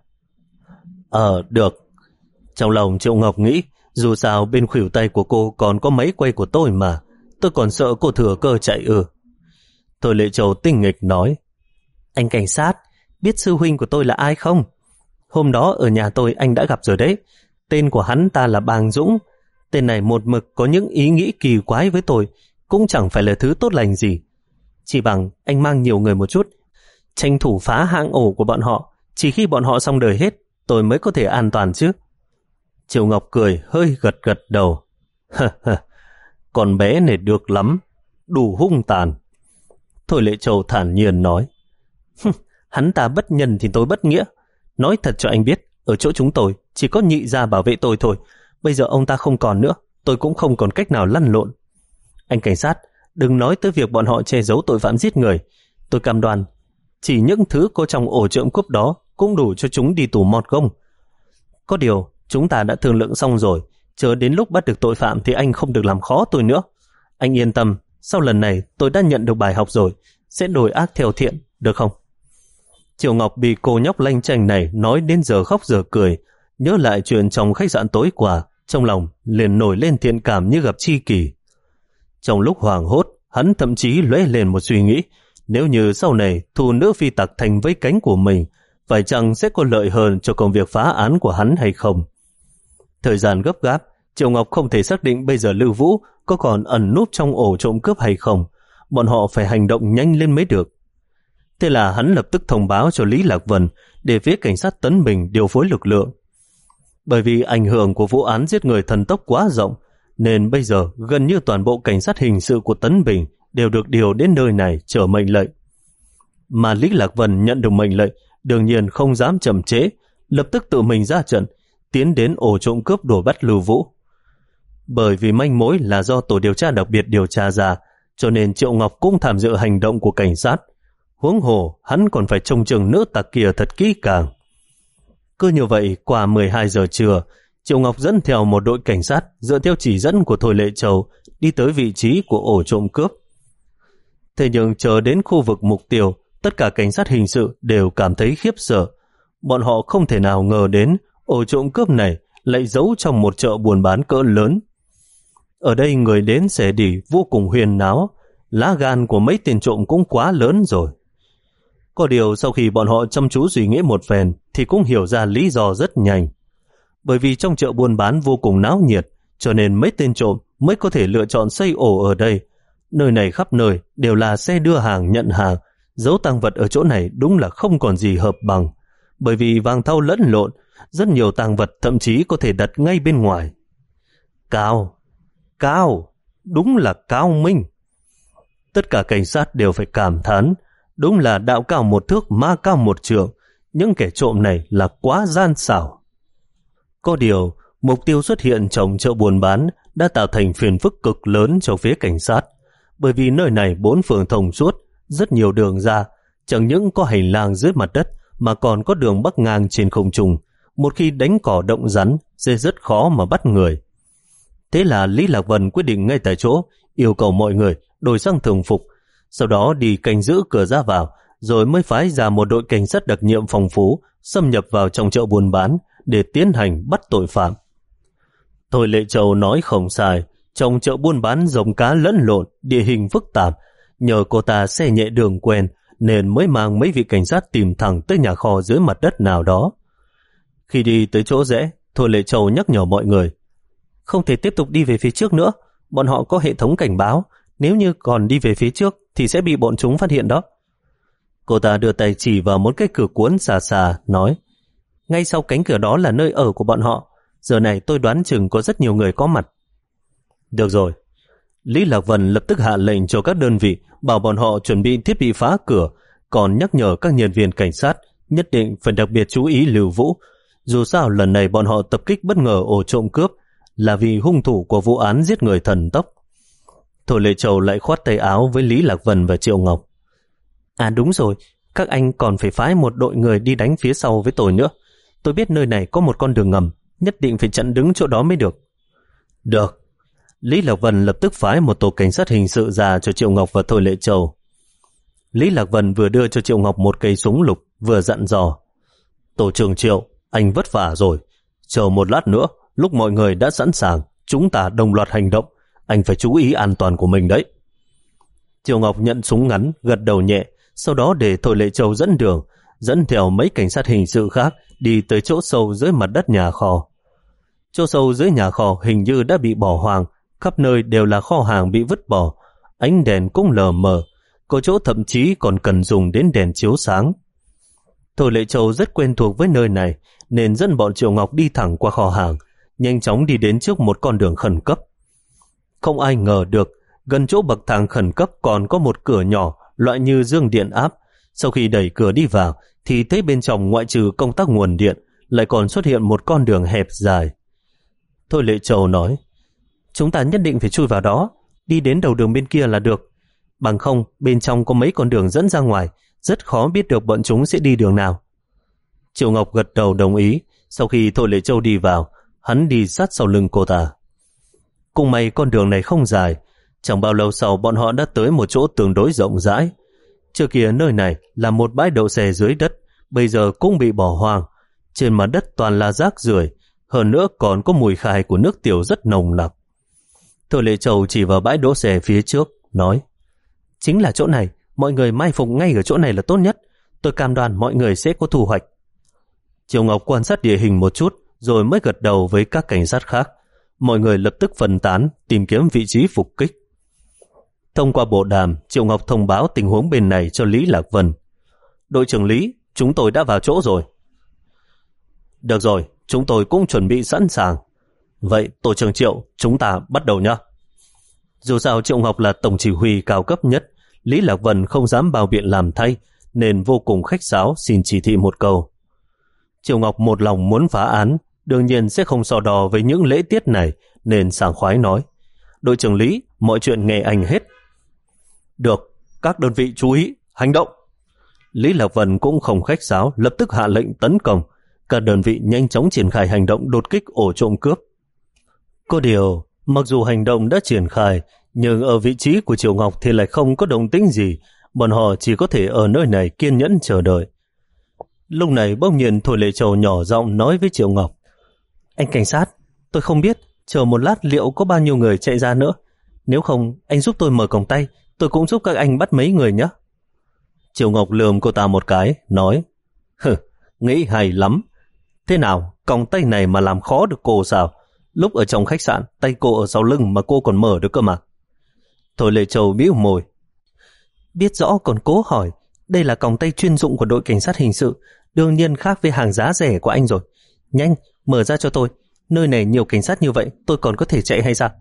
Ờ, được. Trong lòng Triệu Ngọc nghĩ, dù sao bên khuỷu tay của cô còn có máy quay của tôi mà, tôi còn sợ cô thừa cơ chạy ư. Thôi Lệ Châu tinh nghịch nói: Anh cảnh sát, biết sư huynh của tôi là ai không? Hôm đó ở nhà tôi anh đã gặp rồi đấy. Tên của hắn ta là Bàng Dũng. Tên này một mực có những ý nghĩ kỳ quái với tôi, cũng chẳng phải là thứ tốt lành gì. Chỉ bằng anh mang nhiều người một chút, tranh thủ phá hang ổ của bọn họ. Chỉ khi bọn họ xong đời hết, tôi mới có thể an toàn chứ. Triệu Ngọc cười hơi gật gật đầu: Con bé này được lắm, đủ hung tàn. Thôi Lệ Châu thản nhiên nói: Hắn ta bất nhân thì tôi bất nghĩa. Nói thật cho anh biết, ở chỗ chúng tôi chỉ có nhị gia bảo vệ tôi thôi. Bây giờ ông ta không còn nữa, tôi cũng không còn cách nào lăn lộn. Anh cảnh sát, đừng nói tới việc bọn họ che giấu tội phạm giết người. Tôi cam đoan, chỉ những thứ có trong ổ trộm cướp đó cũng đủ cho chúng đi tù mọt gông. Có điều, chúng ta đã thương lượng xong rồi, chờ đến lúc bắt được tội phạm thì anh không được làm khó tôi nữa. Anh yên tâm, sau lần này tôi đã nhận được bài học rồi, sẽ đổi ác theo thiện, được không? Triệu Ngọc bị cô nhóc lanh chanh này nói đến giờ khóc giờ cười, nhớ lại chuyện trong khách sạn tối qua, trong lòng liền nổi lên thiện cảm như gặp tri kỷ. Trong lúc hoảng hốt, hắn thậm chí lóe lên một suy nghĩ: nếu như sau này thu nữ phi tặc thành với cánh của mình, phải chăng sẽ có lợi hơn cho công việc phá án của hắn hay không? Thời gian gấp gáp, Triệu Ngọc không thể xác định bây giờ Lưu Vũ có còn ẩn núp trong ổ trộm cướp hay không. Bọn họ phải hành động nhanh lên mới được. Thế là hắn lập tức thông báo cho Lý Lạc Vân để phía cảnh sát Tấn Bình điều phối lực lượng. Bởi vì ảnh hưởng của vụ án giết người thần tốc quá rộng, nên bây giờ gần như toàn bộ cảnh sát hình sự của Tấn Bình đều được điều đến nơi này chờ mệnh lệnh. Mà Lý Lạc Vân nhận được mệnh lệnh, đương nhiên không dám chậm trễ, lập tức tự mình ra trận, tiến đến ổ trộm cướp đuổi bắt Lưu Vũ. Bởi vì manh mối là do tổ điều tra đặc biệt điều tra ra, cho nên Triệu Ngọc cũng tham dự hành động của cảnh sát. Huống hồ, hắn còn phải trông chừng nữ tặc kia thật kỹ càng. Cứ như vậy, qua mười hai giờ trưa, Triệu Ngọc dẫn theo một đội cảnh sát dựa theo chỉ dẫn của Thôi Lệ Châu đi tới vị trí của ổ trộm cướp. Thế nhưng chờ đến khu vực mục tiêu, tất cả cảnh sát hình sự đều cảm thấy khiếp sợ. Bọn họ không thể nào ngờ đến ổ trộm cướp này lại giấu trong một chợ buôn bán cỡ lớn. Ở đây người đến xẻ đỉ vô cùng huyền náo, lá gan của mấy tên trộm cũng quá lớn rồi. Có điều sau khi bọn họ chăm chú suy nghĩ một phen thì cũng hiểu ra lý do rất nhanh. Bởi vì trong chợ buôn bán vô cùng náo nhiệt, cho nên mấy tên trộm mới có thể lựa chọn xây ổ ở đây. Nơi này khắp nơi đều là xe đưa hàng nhận hàng, giấu tang vật ở chỗ này đúng là không còn gì hợp bằng. Bởi vì vàng thau lẫn lộn, rất nhiều tang vật thậm chí có thể đặt ngay bên ngoài. Cao, cao, đúng là cao minh. Tất cả cảnh sát đều phải cảm thán, đúng là đạo cao một thước ma cao một trượng, những kẻ trộm này là quá gian xảo. Có điều, mục tiêu xuất hiện trong chợ buôn bán đã tạo thành phiền phức cực lớn cho phía cảnh sát, bởi vì nơi này bốn phương thông suốt, rất nhiều đường ra, chẳng những có hành lang dưới mặt đất mà còn có đường bắc ngang trên không trung. Một khi đánh cỏ động rắn sẽ rất khó mà bắt người. Thế là Lý Lạc Vân quyết định ngay tại chỗ yêu cầu mọi người đổi sang thường phục, sau đó đi canh giữ cửa ra vào, rồi mới phái ra một đội cảnh sát đặc nhiệm phong phú xâm nhập vào trong chợ buôn bán để tiến hành bắt tội phạm. Thôi Lệ Châu nói không sai, trong chợ buôn bán rồng cá lẫn lộn, địa hình phức tạp, nhờ cô ta xe nhẹ đường quen nên mới mang mấy vị cảnh sát tìm thẳng tới nhà kho dưới mặt đất nào đó. Khi đi tới chỗ rẽ, Thôi Lệ Châu nhắc nhở mọi người, không thể tiếp tục đi về phía trước nữa, bọn họ có hệ thống cảnh báo, nếu như còn đi về phía trước thì sẽ bị bọn chúng phát hiện đó. Cô ta đưa tay chỉ vào một cái cửa cuốn xà xà, nói, ngay sau cánh cửa đó là nơi ở của bọn họ, giờ này tôi đoán chừng có rất nhiều người có mặt. Được rồi. Lý Lạc Vân lập tức hạ lệnh cho các đơn vị bảo bọn họ chuẩn bị thiết bị phá cửa, còn nhắc nhở các nhân viên cảnh sát nhất định phải đặc biệt chú ý Lưu Vũ. Dù sao lần này bọn họ tập kích bất ngờ ổ trộm cướp là vì hung thủ của vụ án giết người thần tốc. Thôi Lệ Châu lại khoát tay áo với Lý Lạc Vân và Triệu Ngọc. À đúng rồi, các anh còn phải phái một đội người đi đánh phía sau với tôi nữa. Tôi biết nơi này có một con đường ngầm, nhất định phải chặn đứng chỗ đó mới được. Được. Lý Lạc Vân lập tức phái một tổ cảnh sát hình sự ra cho Triệu Ngọc và Thôi Lệ Châu. Lý Lạc Vân vừa đưa cho Triệu Ngọc một cây súng lục, vừa dặn dò, tổ trưởng Triệu, anh vất vả rồi, chờ một lát nữa, lúc mọi người đã sẵn sàng, chúng ta đồng loạt hành động, anh phải chú ý an toàn của mình đấy. Triệu Ngọc nhận súng ngắn, gật đầu nhẹ, sau đó để Thôi Lệ Châu dẫn đường, dẫn theo mấy cảnh sát hình sự khác đi tới chỗ sâu dưới mặt đất nhà kho. Chỗ sâu dưới nhà kho hình như đã bị bỏ hoang, khắp nơi đều là kho hàng bị vứt bỏ, ánh đèn cũng lờ mờ, có chỗ thậm chí còn cần dùng đến đèn chiếu sáng. Thôi Lệ Châu rất quen thuộc với nơi này, nên dẫn bọn Triệu Ngọc đi thẳng qua kho hàng, nhanh chóng đi đến trước một con đường khẩn cấp. Không ai ngờ được, gần chỗ bậc thang khẩn cấp còn có một cửa nhỏ, loại như dương điện áp. Sau khi đẩy cửa đi vào, thì thấy bên trong ngoại trừ công tắc nguồn điện, lại còn xuất hiện một con đường hẹp dài. Thôi Lệ Châu nói, chúng ta nhất định phải chui vào đó, đi đến đầu đường bên kia là được. Bằng không, bên trong có mấy con đường dẫn ra ngoài, rất khó biết được bọn chúng sẽ đi đường nào. Triệu Ngọc gật đầu đồng ý. Sau khi Thôi Lệ Châu đi vào, hắn đi sát sau lưng cô ta. Cùng may con đường này không dài, chẳng bao lâu sau bọn họ đã tới một chỗ tương đối rộng rãi. Trước kia nơi này là một bãi đậu xe dưới đất, bây giờ cũng bị bỏ hoang. Trên mặt đất toàn là rác rưởi, hơn nữa còn có mùi khai của nước tiểu rất nồng nặc. Thôi Lệ Châu chỉ vào bãi đỗ xe phía trước, nói, chính là chỗ này, mọi người mai phục ngay ở chỗ này là tốt nhất, tôi cam đoan mọi người sẽ có thu hoạch. Triệu Ngọc quan sát địa hình một chút, rồi mới gật đầu với các cảnh sát khác. Mọi người lập tức phân tán, tìm kiếm vị trí phục kích. Thông qua bộ đàm, Triệu Ngọc thông báo tình huống bên này cho Lý Lạc Vân. Đội trưởng Lý, chúng tôi đã vào chỗ rồi. Được rồi, chúng tôi cũng chuẩn bị sẵn sàng. Vậy tổ trưởng Triệu, chúng ta bắt đầu nhé. Dù sao Triệu Ngọc là tổng chỉ huy cao cấp nhất, Lý Lạc Vân không dám bao biện làm thay, nên vô cùng khách sáo xin chỉ thị một câu. Triệu Ngọc một lòng muốn phá án, đương nhiên sẽ không so đo với những lễ tiết này, nên sảng khoái nói, đội trưởng Lý, mọi chuyện nghe anh hết. Được, các đơn vị chú ý, hành động. Lý Lạc Vân cũng không khách sáo, lập tức hạ lệnh tấn công. Các đơn vị nhanh chóng triển khai hành động đột kích ổ trộm cướp. Có điều, mặc dù hành động đã triển khai, nhưng ở vị trí của Triệu Ngọc thì lại không có động tĩnh gì. Bọn họ chỉ có thể ở nơi này kiên nhẫn chờ đợi. Lúc này bỗng nhiên Thôi Lệ Châu nhỏ giọng nói với Triệu Ngọc: Anh cảnh sát, tôi không biết chờ một lát liệu có bao nhiêu người chạy ra nữa. Nếu không, anh giúp tôi mở còng tay, tôi cũng giúp các anh bắt mấy người nhé. Triệu Ngọc lườm cô ta một cái, nói: Hừ, nghĩ hay lắm. Thế nào, còng tay này mà làm khó được cô sao? Lúc ở trong khách sạn, tay cô ở sau lưng mà cô còn mở được cơ mà. Thôi Lệ Châu bĩu môi: Biết rõ còn cố hỏi, đây là còng tay chuyên dụng của đội cảnh sát hình sự, đương nhiên khác với hàng giá rẻ của anh rồi. Nhanh, mở ra cho tôi, nơi này nhiều cảnh sát như vậy, tôi còn có thể chạy hay sao?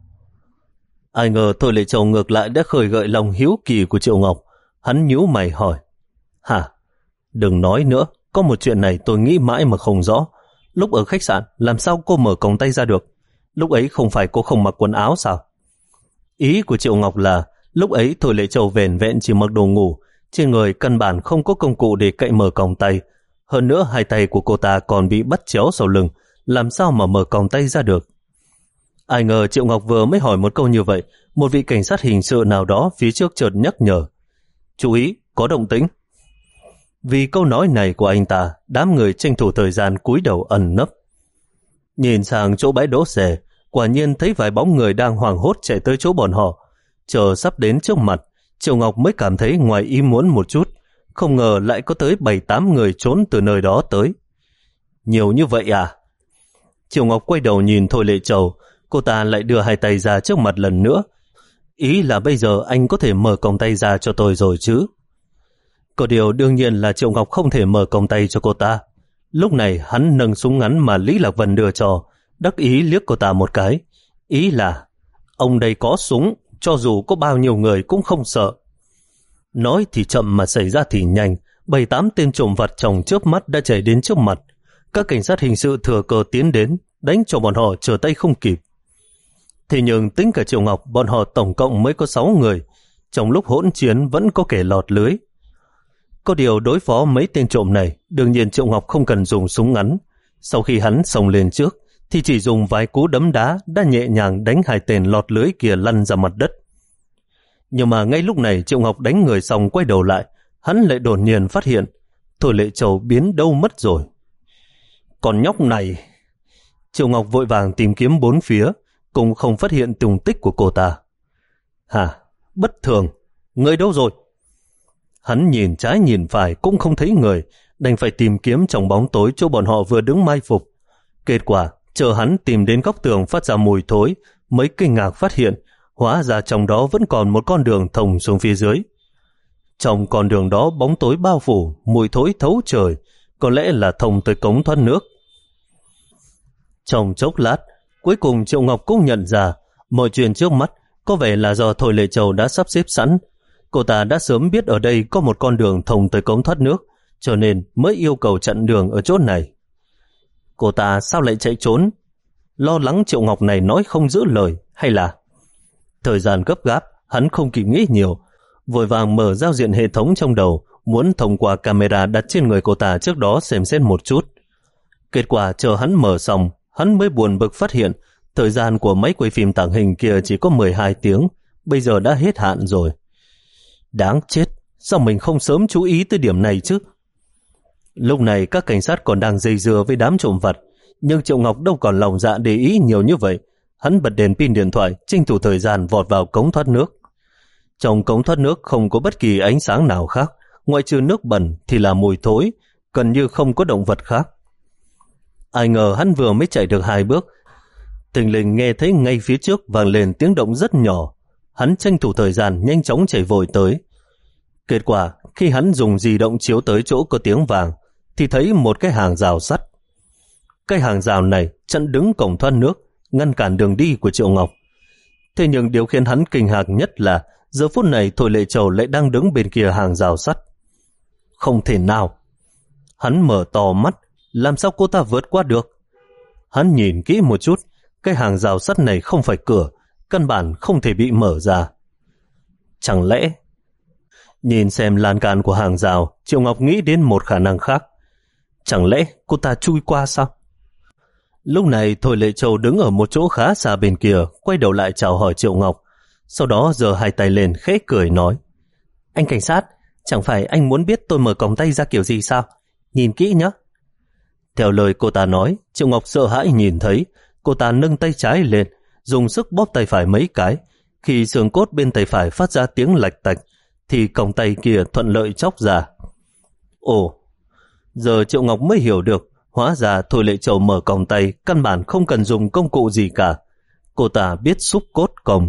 Ai ngờ Thôi Lệ Châu ngược lại đã khơi gợi lòng hiếu kỳ của Triệu Ngọc. Hắn nhíu mày hỏi: Hả? Đừng nói nữa, có một chuyện này tôi nghĩ mãi mà không rõ. Lúc ở khách sạn, làm sao cô mở còng tay ra được? Lúc ấy không phải cô không mặc quần áo sao? Ý của Triệu Ngọc là lúc ấy Thôi Lệ Châu vẻn vẹn chỉ mặc đồ ngủ, trên người căn bản không có công cụ để cậy mở còng tay. Hơn nữa hai tay của cô ta còn bị bắt chéo sau lưng, làm sao mà mở còng tay ra được? Ai ngờ Triệu Ngọc vừa mới hỏi một câu như vậy, một vị cảnh sát hình sự nào đó phía trước chợt nhắc nhở: Chú ý, có động tĩnh. Vì câu nói này của anh ta, đám người tranh thủ thời gian cúi đầu ẩn nấp. Nhìn sang chỗ bãi đỗ xe, quả nhiên thấy vài bóng người đang hoảng hốt chạy tới chỗ bọn họ. Chờ sắp đến trước mặt, Triệu Ngọc mới cảm thấy ngoài ý muốn một chút, không ngờ lại có tới bảy tám người trốn từ nơi đó tới. Nhiều như vậy à? Triệu Ngọc quay đầu nhìn Thôi Lệ Châu, cô ta lại đưa hai tay ra trước mặt lần nữa. Ý là bây giờ anh có thể mở còng tay ra cho tôi rồi chứ? Có điều đương nhiên là Triệu Ngọc không thể mở còng tay cho cô ta. Lúc này hắn nâng súng ngắn mà Lý Lạc Vân đưa cho, đắc ý liếc cô ta một cái. Ý là, ông đây có súng, cho dù có bao nhiêu người cũng không sợ. Nói thì chậm mà xảy ra thì nhanh, bảy tám tên trộm vặt trong chớp mắt đã chạy đến trước mặt. Các cảnh sát hình sự thừa cơ tiến đến, đánh cho bọn họ trở tay không kịp. Thế nhưng tính cả Triệu Ngọc, bọn họ tổng cộng mới có sáu người. Trong lúc hỗn chiến vẫn có kẻ lọt lưới. Có điều đối phó mấy tên trộm này, đương nhiên Triệu Ngọc không cần dùng súng ngắn. Sau khi hắn xông lên trước, thì chỉ dùng vài cú đấm đá đã nhẹ nhàng đánh hai tên lọt lưới kia lăn ra mặt đất. Nhưng mà ngay lúc này Triệu Ngọc đánh người xong quay đầu lại, hắn lại đột nhiên phát hiện Thôi Lệ Châu biến đâu mất rồi. Còn nhóc này... Triệu Ngọc vội vàng tìm kiếm bốn phía, cũng không phát hiện tung tích của cô ta. Hả? Bất thường. Người đâu rồi? Hắn nhìn trái nhìn phải cũng không thấy người, đành phải tìm kiếm trong bóng tối chỗ bọn họ vừa đứng mai phục. Kết quả, chờ hắn tìm đến góc tường phát ra mùi thối, mới kinh ngạc phát hiện, hóa ra trong đó vẫn còn một con đường thông xuống phía dưới. Trong con đường đó bóng tối bao phủ, mùi thối thấu trời, có lẽ là thông tới cống thoát nước. Trong chốc lát, cuối cùng Triệu Ngọc cũng nhận ra, mọi chuyện trước mắt có vẻ là do Thôi Lệ Châu đã sắp xếp sẵn. Cô ta đã sớm biết ở đây có một con đường thông tới cống thoát nước, cho nên mới yêu cầu chặn đường ở chỗ này. Cô ta sao lại chạy trốn? Lo lắng Triệu Ngọc này nói không giữ lời, hay là... Thời gian gấp gáp, hắn không kịp nghĩ nhiều, vội vàng mở giao diện hệ thống trong đầu, muốn thông qua camera đặt trên người cô ta trước đó xem xét một chút. Kết quả chờ hắn mở xong, hắn mới buồn bực phát hiện thời gian của máy quay phim tàng hình kia chỉ có mười hai tiếng, bây giờ đã hết hạn rồi. Đáng chết, sao mình không sớm chú ý tới điểm này chứ? Lúc này các cảnh sát còn đang dây dưa với đám trộm vặt, nhưng Triệu Ngọc đâu còn lòng dạ để ý nhiều như vậy. Hắn bật đèn pin điện thoại, tranh thủ thời gian vọt vào cống thoát nước. Trong cống thoát nước không có bất kỳ ánh sáng nào khác, ngoại trừ nước bẩn thì là mùi thối, gần như không có động vật khác. Ai ngờ hắn vừa mới chạy được hai bước, thình lình nghe thấy ngay phía trước vang lên tiếng động rất nhỏ. Hắn tranh thủ thời gian nhanh chóng chạy vội tới. Kết quả, khi hắn dùng di động chiếu tới chỗ có tiếng vàng, thì thấy một cái hàng rào sắt. Cái hàng rào này chặn đứng cổng thoát nước, ngăn cản đường đi của Triệu Ngọc. Thế nhưng điều khiến hắn kinh ngạc nhất là giờ phút này Thôi Lệ Châu lại đang đứng bên kia hàng rào sắt. Không thể nào. Hắn mở to mắt, làm sao cô ta vượt qua được? Hắn nhìn kỹ một chút, cái hàng rào sắt này không phải cửa, căn bản không thể bị mở ra. Chẳng lẽ Nhìn xem lan can của hàng rào, Triệu Ngọc nghĩ đến một khả năng khác. Chẳng lẽ cô ta chui qua sao? Lúc này Thôi Lệ Châu đứng ở một chỗ khá xa bên kia, quay đầu lại chào hỏi Triệu Ngọc. Sau đó giơ hai tay lên khẽ cười nói: Anh cảnh sát, chẳng phải anh muốn biết tôi mở còng tay ra kiểu gì sao? Nhìn kỹ nhé. Theo lời cô ta nói, Triệu Ngọc sợ hãi nhìn thấy cô ta nâng tay trái lên, dùng sức bóp tay phải mấy cái. Khi xương cốt bên tay phải phát ra tiếng lạch tạch, thì còng tay kia thuận lợi chóc ra. Ồ, giờ Triệu Ngọc mới hiểu được, hóa ra Thôi Lệ Châu mở còng tay căn bản không cần dùng công cụ gì cả. Cô ta biết xúc cốt còng.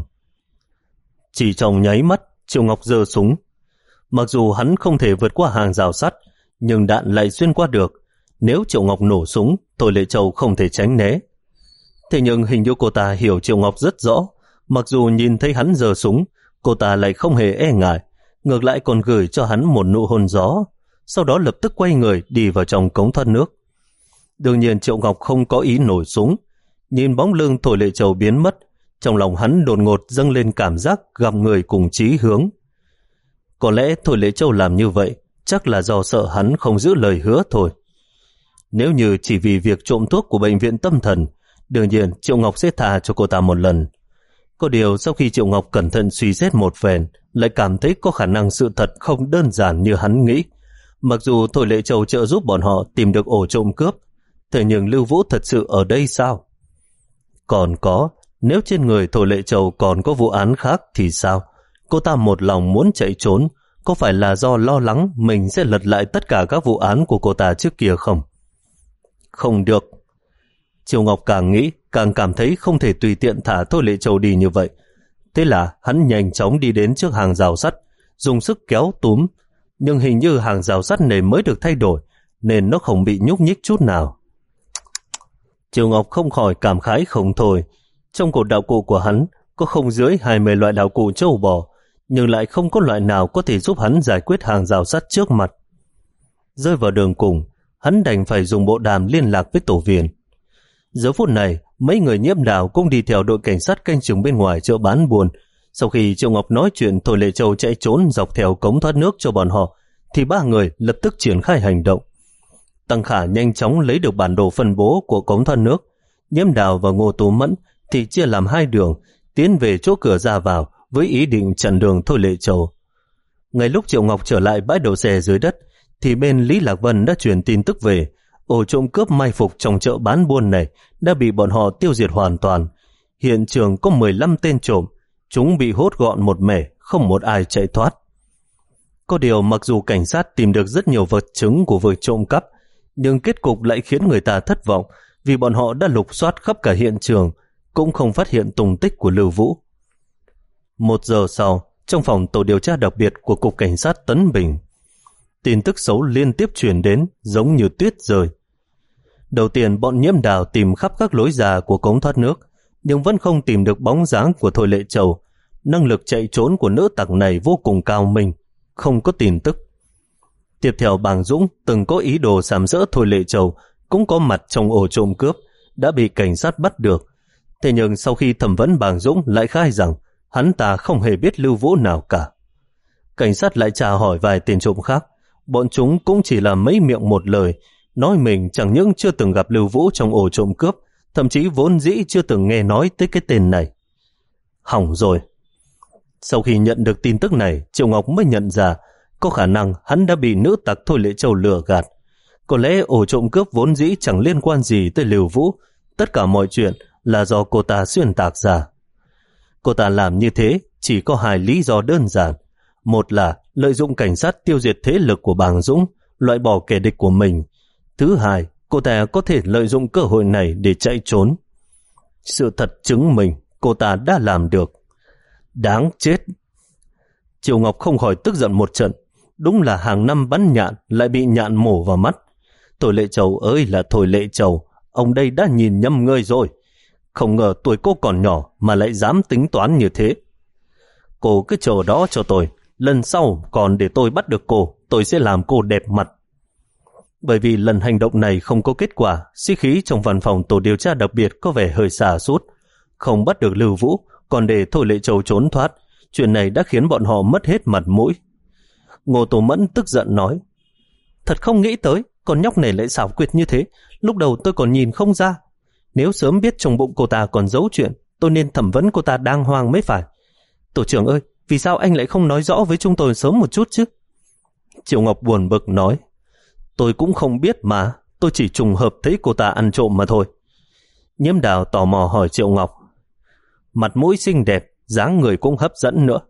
Chỉ trong nháy mắt, Triệu Ngọc giơ súng. Mặc dù hắn không thể vượt qua hàng rào sắt, nhưng đạn lại xuyên qua được. Nếu Triệu Ngọc nổ súng, Thôi Lệ Châu không thể tránh né. Thế nhưng hình như cô ta hiểu Triệu Ngọc rất rõ. Mặc dù nhìn thấy hắn giơ súng, cô ta lại không hề e ngại, ngược lại còn gửi cho hắn một nụ hôn gió, sau đó lập tức quay người đi vào trong cống thoát nước. Đương nhiên Triệu Ngọc không có ý nổi súng. Nhìn bóng lưng Thôi Lệ Châu biến mất, trong lòng hắn đột ngột dâng lên cảm giác gặp người cùng chí hướng. Có lẽ Thôi Lệ Châu làm như vậy chắc là do sợ hắn không giữ lời hứa thôi. Nếu như chỉ vì việc trộm thuốc của bệnh viện tâm thần, đương nhiên Triệu Ngọc sẽ tha cho cô ta một lần. Có điều sau khi Triệu Ngọc cẩn thận suy xét một phen, lại cảm thấy có khả năng sự thật không đơn giản như hắn nghĩ. Mặc dù Thôi Lệ Châu trợ giúp bọn họ tìm được ổ trộm cướp, thế nhưng Lưu Vũ thật sự ở đây sao? Còn có, nếu trên người Thôi Lệ Châu còn có vụ án khác thì sao? Cô ta một lòng muốn chạy trốn, có phải là do lo lắng mình sẽ lật lại tất cả các vụ án của cô ta trước kia không? Không được. Triệu Ngọc càng nghĩ, càng cảm thấy không thể tùy tiện thả Thôi Lệ Châu đi như vậy. Thế là hắn nhanh chóng đi đến trước hàng rào sắt, dùng sức kéo túm. Nhưng hình như hàng rào sắt này mới được thay đổi, nên nó không bị nhúc nhích chút nào. Triệu Ngọc không khỏi cảm khái không thôi. Trong cột đạo cụ của hắn có không dưới hai mươi loại đạo cụ trâu bò, nhưng lại không có loại nào có thể giúp hắn giải quyết hàng rào sắt trước mặt. Rơi vào đường cùng, hắn đành phải dùng bộ đàm liên lạc với tổ viên. Giờ phút này, mấy người Nhiễm Đào cũng đi theo đội cảnh sát canh chừng bên ngoài chợ bán buôn. Sau khi Triệu Ngọc nói chuyện Thôi Lệ Châu chạy trốn dọc theo cống thoát nước cho bọn họ, thì ba người lập tức triển khai hành động. Tăng Khả nhanh chóng lấy được bản đồ phân bố của cống thoát nước. Nhiễm Đào và Ngô Tú Mẫn thì chia làm hai đường, tiến về chỗ cửa ra vào với ý định chặn đường Thôi Lệ Châu. Ngay lúc Triệu Ngọc trở lại bãi đậu xe dưới đất, thì bên Lý Lạc Vân đã truyền tin tức về ổ trộm cướp mai phục trong chợ bán buôn này đã bị bọn họ tiêu diệt hoàn toàn. Hiện trường có mười lăm tên trộm, chúng bị hốt gọn một mẻ, không một ai chạy thoát. Có điều mặc dù cảnh sát tìm được rất nhiều vật chứng của vụ trộm cắp, nhưng kết cục lại khiến người ta thất vọng, vì bọn họ đã lục soát khắp cả hiện trường, cũng không phát hiện tung tích của Lưu Vũ. Một giờ sau, trong phòng tổ điều tra đặc biệt của Cục Cảnh sát Tấn Bình, tin tức xấu liên tiếp truyền đến giống như tuyết rơi. Đầu tiên bọn Nhiễm Đào tìm khắp các lối ra của cống thoát nước, nhưng vẫn không tìm được bóng dáng của Thôi Lệ Châu. Năng lực chạy trốn của nữ tặc này vô cùng cao minh, không có tin tức. Tiếp theo Bàng Dũng từng có ý đồ sàm sỡ Thôi Lệ Châu, cũng có mặt trong ổ trộm cướp, đã bị cảnh sát bắt được. Thế nhưng sau khi thẩm vấn Bàng Dũng lại khai rằng hắn ta không hề biết Lưu Vũ nào cả. Cảnh sát lại tra hỏi vài tên trộm khác, bọn chúng cũng chỉ là mấy miệng một lời, nói mình chẳng những chưa từng gặp Lưu Vũ trong ổ trộm cướp, thậm chí vốn dĩ chưa từng nghe nói tới cái tên này. Hỏng rồi. Sau khi nhận được tin tức này, Triệu Ngọc mới nhận ra có khả năng hắn đã bị nữ tặc Thôi Lệ Châu lừa gạt. Có lẽ ổ trộm cướp vốn dĩ chẳng liên quan gì tới Lưu Vũ, tất cả mọi chuyện là do cô ta xuyên tạc ra. Cô ta làm như thế chỉ có hai lý do đơn giản. Một là lợi dụng cảnh sát tiêu diệt thế lực của Bàng Dũng, loại bỏ kẻ địch của mình. Thứ hai, cô ta có thể lợi dụng cơ hội này để chạy trốn. Sự thật chứng minh cô ta đã làm được. Đáng chết. Triệu Ngọc không khỏi tức giận một trận. Đúng là hàng năm bắn nhạn lại bị nhạn mổ vào mắt. Thôi Lệ Châu ơi là Thôi Lệ Châu, ông đây đã nhìn nhầm người rồi. Không ngờ tuổi cô còn nhỏ mà lại dám tính toán như thế. Cô cứ chờ đó cho tôi, lần sau còn để tôi bắt được cô, tôi sẽ làm cô đẹp mặt. Bởi vì lần hành động này không có kết quả, sĩ khí trong văn phòng tổ điều tra đặc biệt có vẻ hơi xa sút. Không bắt được Lưu Vũ, còn để Thôi Lệ Châu trốn thoát, chuyện này đã khiến bọn họ mất hết mặt mũi. Ngô Tố Mẫn tức giận nói, thật không nghĩ tới, con nhóc này lại xảo quyệt như thế, lúc đầu tôi còn nhìn không ra. Nếu sớm biết trong bụng cô ta còn giấu chuyện, tôi nên thẩm vấn cô ta đàng hoàng mới phải. Tổ trưởng ơi, vì sao anh lại không nói rõ với chúng tôi sớm một chút chứ? Triệu Ngọc buồn bực nói, tôi cũng không biết mà, tôi chỉ trùng hợp thấy cô ta ăn trộm mà thôi. Nhiễm Đào tò mò hỏi Triệu Ngọc, mặt mũi xinh đẹp, dáng người cũng hấp dẫn nữa.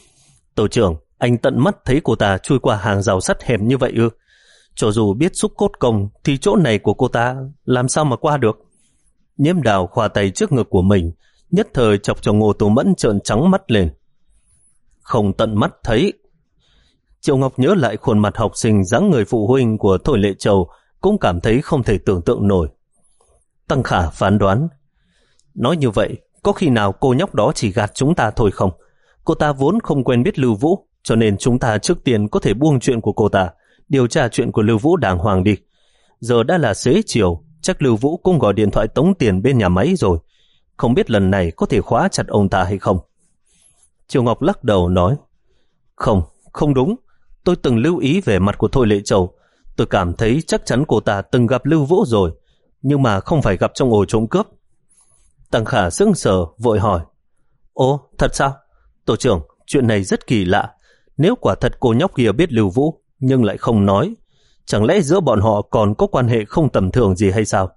Tổ trưởng, anh tận mắt thấy cô ta chui qua hàng rào sắt hẻm như vậy ư? Cho dù biết xúc cốt công thì chỗ này của cô ta làm sao mà qua được? Nhiễm Đào khoa tay trước ngực của mình, nhất thời chọc cho Ngô Tố Mẫn trợn trắng mắt lên. Không tận mắt thấy. Triệu Ngọc nhớ lại khuôn mặt học sinh dáng người phụ huynh của Thôi Lệ Châu, cũng cảm thấy không thể tưởng tượng nổi. Tăng Khả phán đoán, nói như vậy, có khi nào cô nhóc đó chỉ gạt chúng ta thôi không? Cô ta vốn không quen biết Lưu Vũ, cho nên chúng ta trước tiên có thể buông chuyện của cô ta, điều tra chuyện của Lưu Vũ đàng hoàng đi. Giờ đã là xế chiều, chắc Lưu Vũ cũng gọi điện thoại tống tiền bên nhà máy rồi. Không biết lần này có thể khóa chặt ông ta hay không? Triều Ngọc lắc đầu nói, không, không đúng. Tôi từng lưu ý về mặt của Thôi Lệ Châu. Tôi cảm thấy chắc chắn cô ta từng gặp Lưu Vũ rồi, nhưng mà không phải gặp trong ổ trộm cướp. Tăng Khả sững sờ vội hỏi, ồ, thật sao? Tổ trưởng, chuyện này rất kỳ lạ. Nếu quả thật cô nhóc kia biết Lưu Vũ nhưng lại không nói, chẳng lẽ giữa bọn họ còn có quan hệ không tầm thường gì hay sao?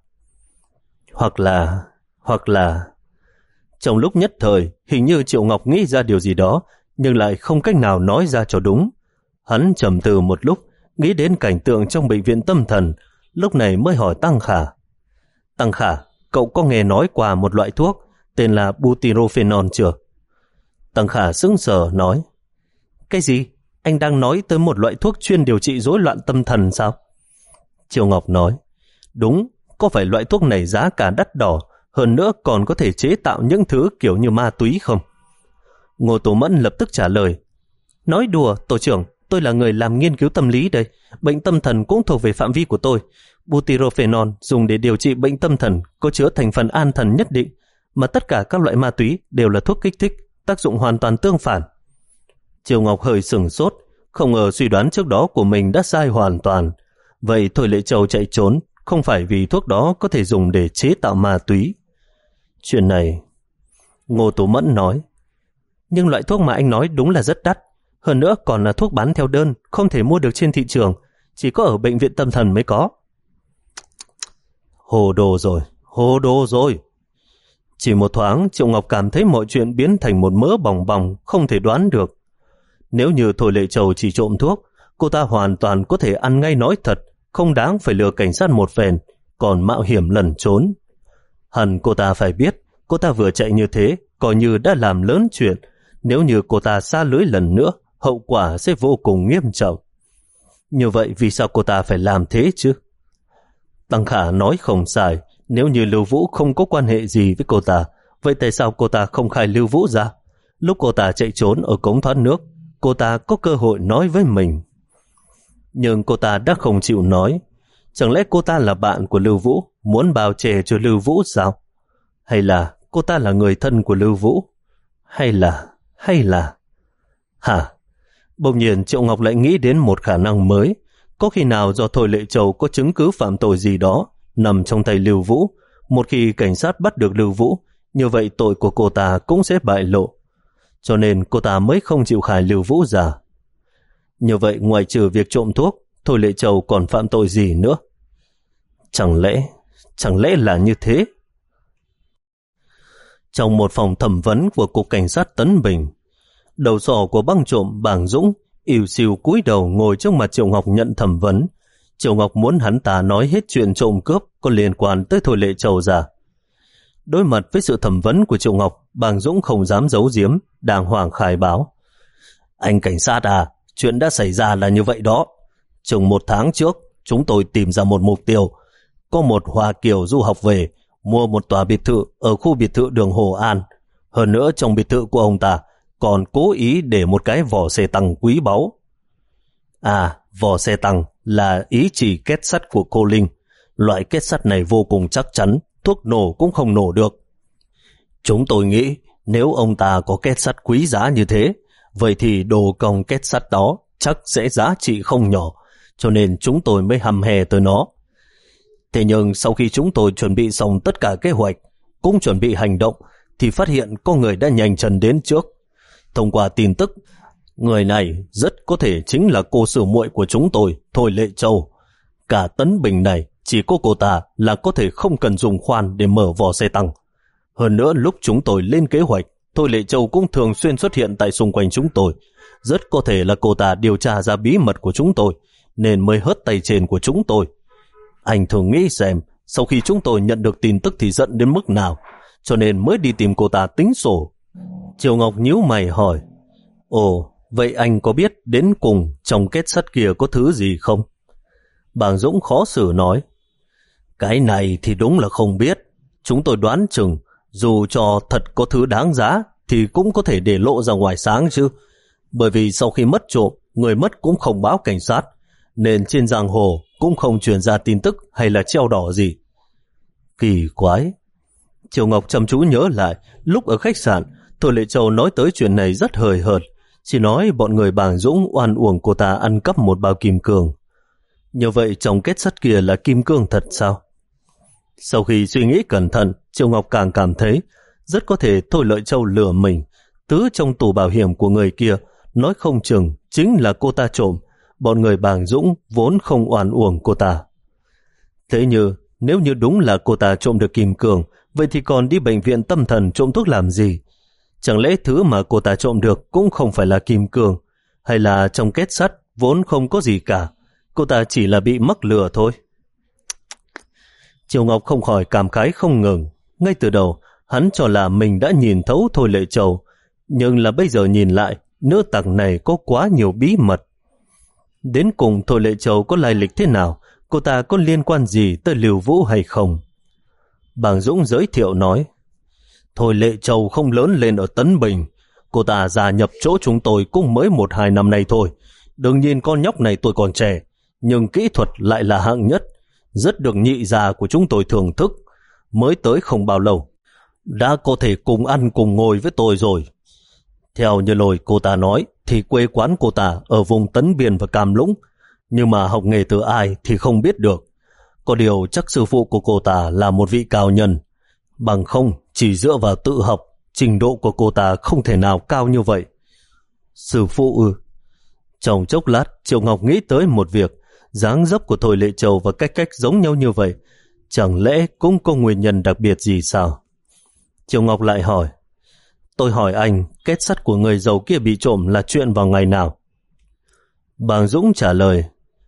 Hoặc là... hoặc là... Trong lúc nhất thời, hình như Triệu Ngọc nghĩ ra điều gì đó, nhưng lại không cách nào nói ra cho đúng. Hắn trầm tư một lúc, nghĩ đến cảnh tượng trong bệnh viện tâm thần, lúc này mới hỏi Tăng Khả. Tăng Khả, cậu có nghe nói qua một loại thuốc tên là butyrophenol chưa? Tăng Khả sững sờ nói, cái gì? Anh đang nói tới một loại thuốc chuyên điều trị rối loạn tâm thần sao? Triệu Ngọc nói, đúng, có phải loại thuốc này giá cả đắt đỏ, hơn nữa còn có thể chế tạo những thứ kiểu như ma túy không? Ngô Tố Mẫn lập tức trả lời, nói đùa, tổ trưởng, tôi là người làm nghiên cứu tâm lý đây, bệnh tâm thần cũng thuộc về phạm vi của tôi. Butyrophenol dùng để điều trị bệnh tâm thần có chứa thành phần an thần nhất định, mà tất cả các loại ma túy đều là thuốc kích thích, tác dụng hoàn toàn tương phản. Triều Ngọc hơi sửng sốt, không ngờ suy đoán trước đó của mình đã sai hoàn toàn. Vậy Thôi Lệ Châu chạy trốn không phải vì thuốc đó có thể dùng để chế tạo ma túy. Chuyện này... Ngô Tố Mẫn nói, nhưng loại thuốc mà anh nói đúng là rất đắt, hơn nữa còn là thuốc bán theo đơn, không thể mua được trên thị trường, chỉ có ở bệnh viện tâm thần mới có. Hồ đồ rồi, hồ đồ rồi. Chỉ một thoáng, Triệu Ngọc cảm thấy mọi chuyện biến thành một mớ bòng bòng, không thể đoán được. Nếu như Thôi Lệ Châu chỉ trộm thuốc, cô ta hoàn toàn có thể ăn ngay nói thật, không đáng phải lừa cảnh sát một phen, còn mạo hiểm lẩn trốn. Hẳn cô ta phải biết, cô ta vừa chạy như thế, coi như đã làm lớn chuyện. Nếu như cô ta xa lưới lần nữa, hậu quả sẽ vô cùng nghiêm trọng. Như vậy vì sao cô ta phải làm thế chứ? Tăng Khả nói không sai, nếu như Lưu Vũ không có quan hệ gì với cô ta, vậy tại sao cô ta không khai Lưu Vũ ra? Lúc cô ta chạy trốn ở cống thoát nước, cô ta có cơ hội nói với mình. Nhưng cô ta đã không chịu nói. Chẳng lẽ cô ta là bạn của Lưu Vũ, muốn bào chè cho Lưu Vũ sao? Hay là cô ta là người thân của Lưu Vũ? Hay là... hay là... Hả? Bỗng nhiên Triệu Ngọc lại nghĩ đến một khả năng mới. Có khi nào do Thôi Lệ Châu có chứng cứ phạm tội gì đó nằm trong tay Lưu Vũ, một khi cảnh sát bắt được Lưu Vũ, như vậy tội của cô ta cũng sẽ bại lộ. Cho nên cô ta mới không chịu khai Lưu Vũ ra. Như vậy ngoài trừ việc trộm thuốc, Thôi Lệ Châu còn phạm tội gì nữa? Chẳng lẽ, chẳng lẽ là như thế? Trong một phòng thẩm vấn của Cục Cảnh sát Tấn Bình, đầu sỏ của băng trộm Bàng Dũng ỉu xìu cúi đầu ngồi trước mặt Triệu Ngọc nhận thẩm vấn. Triệu Ngọc muốn hắn ta nói hết chuyện trộm cướp có liên quan tới Thôi Lệ Châu ra. Đối mặt với sự thẩm vấn của Triệu Ngọc, Bàng Dũng không dám giấu giếm, đàng hoàng khai báo. Anh cảnh sát à, chuyện đã xảy ra là như vậy đó. Chừng một tháng trước, chúng tôi tìm ra một mục tiêu. Có một Hoa Kiều du học về, mua một tòa biệt thự ở khu biệt thự đường Hồ An. Hơn nữa trong biệt thự của ông ta còn cố ý để một cái vỏ xe tăng quý báu. À, vỏ xe tăng là ý chỉ két sắt của cô Linh. Loại két sắt này vô cùng chắc chắn, thuốc nổ cũng không nổ được. Chúng tôi nghĩ nếu ông ta có két sắt quý giá như thế, vậy thì đồ công két sắt đó chắc sẽ giá trị không nhỏ, cho nên chúng tôi mới hăm hè tới nó. Thế nhưng sau khi chúng tôi chuẩn bị xong tất cả kế hoạch, cũng chuẩn bị hành động, thì phát hiện có người đã nhanh chân đến trước. Thông qua tin tức, người này rất có thể chính là cô sư muội của chúng tôi, Thôi Lệ Châu. Cả tấn bình này chỉ có cô ta là có thể không cần dùng khoan để mở vỏ xe tăng. Hơn nữa lúc chúng tôi lên kế hoạch, Thôi Lệ Châu cũng thường xuyên xuất hiện tại xung quanh chúng tôi. Rất có thể là cô ta điều tra ra bí mật của chúng tôi, nên mới hớt tay trên của chúng tôi. Anh thử nghĩ xem, sau khi chúng tôi nhận được tin tức thì giận đến mức nào, cho nên mới đi tìm cô ta tính sổ. Triều Ngọc nhíu mày hỏi, ồ, vậy anh có biết đến cùng trong kết sắt kia có thứ gì không? Bàng Dũng khó xử nói, cái này thì đúng là không biết. Chúng tôi đoán chừng, dù cho thật có thứ đáng giá, thì cũng có thể để lộ ra ngoài sáng chứ. Bởi vì sau khi mất trộm, người mất cũng không báo cảnh sát, nên trên giang hồ cũng không truyền ra tin tức hay là treo đỏ gì. Kỳ quái. Triều Ngọc chăm chú nhớ lại, lúc ở khách sạn, Thôi Lệ Châu nói tới chuyện này rất hời hợt, chỉ nói bọn người Bàng Dũng oan uổng cô ta ăn cắp một bao kim cương. Như vậy trong kết sắt kia là kim cương thật sao? Sau khi suy nghĩ cẩn thận, Triều Ngọc càng cảm thấy rất có thể Thôi Lệ Châu lừa mình. Thứ trong tủ bảo hiểm của người kia nói không chừng chính là cô ta trộm. Bọn người Bàng Dũng vốn không oan uổng cô ta. Thế như nếu như đúng là cô ta trộm được kim cương, vậy thì còn đi bệnh viện tâm thần trộm thuốc làm gì? Chẳng lẽ thứ mà cô ta trộm được cũng không phải là kim cương, hay là trong kết sắt vốn không có gì cả, cô ta chỉ là bị mắc lừa thôi? Triều Ngọc không khỏi cảm khái không ngừng. Ngay từ đầu hắn cho là mình đã nhìn thấu Thôi Lệ Châu, nhưng là bây giờ nhìn lại, nữ tặc này có quá nhiều bí mật. Đến cùng Thôi Lệ Châu có lai lịch thế nào? Cô ta có liên quan gì tới Lưu Vũ hay không? Bàng Dũng giới thiệu nói, Thôi Lệ Châu không lớn lên ở Tấn Bình. Cô ta gia nhập chỗ chúng tôi cũng mới một hai năm nay thôi. Đương nhiên con nhóc này tôi còn trẻ, nhưng kỹ thuật lại là hạng nhất, rất được nhị già của chúng tôi thưởng thức. Mới tới không bao lâu, đã có thể cùng ăn cùng ngồi với tôi rồi. Theo như lời cô ta nói, thì quê quán cô ta ở vùng Tấn Biên và Cam Lũng, nhưng mà học nghề từ ai thì không biết được. Có điều chắc sư phụ của cô ta là một vị cao nhân, bằng không chỉ dựa vào tự học, trình độ của cô ta không thể nào cao như vậy. Sư phụ ư? Trong chốc lát, Triệu Ngọc nghĩ tới một việc, dáng dấp của Thôi Lệ Châu và cách cách giống nhau như vậy, chẳng lẽ cũng có nguyên nhân đặc biệt gì sao? Triệu Ngọc lại hỏi, tôi hỏi anh, kết sắt của người giàu kia bị trộm là chuyện vào ngày nào? Bàng Dũng trả lời,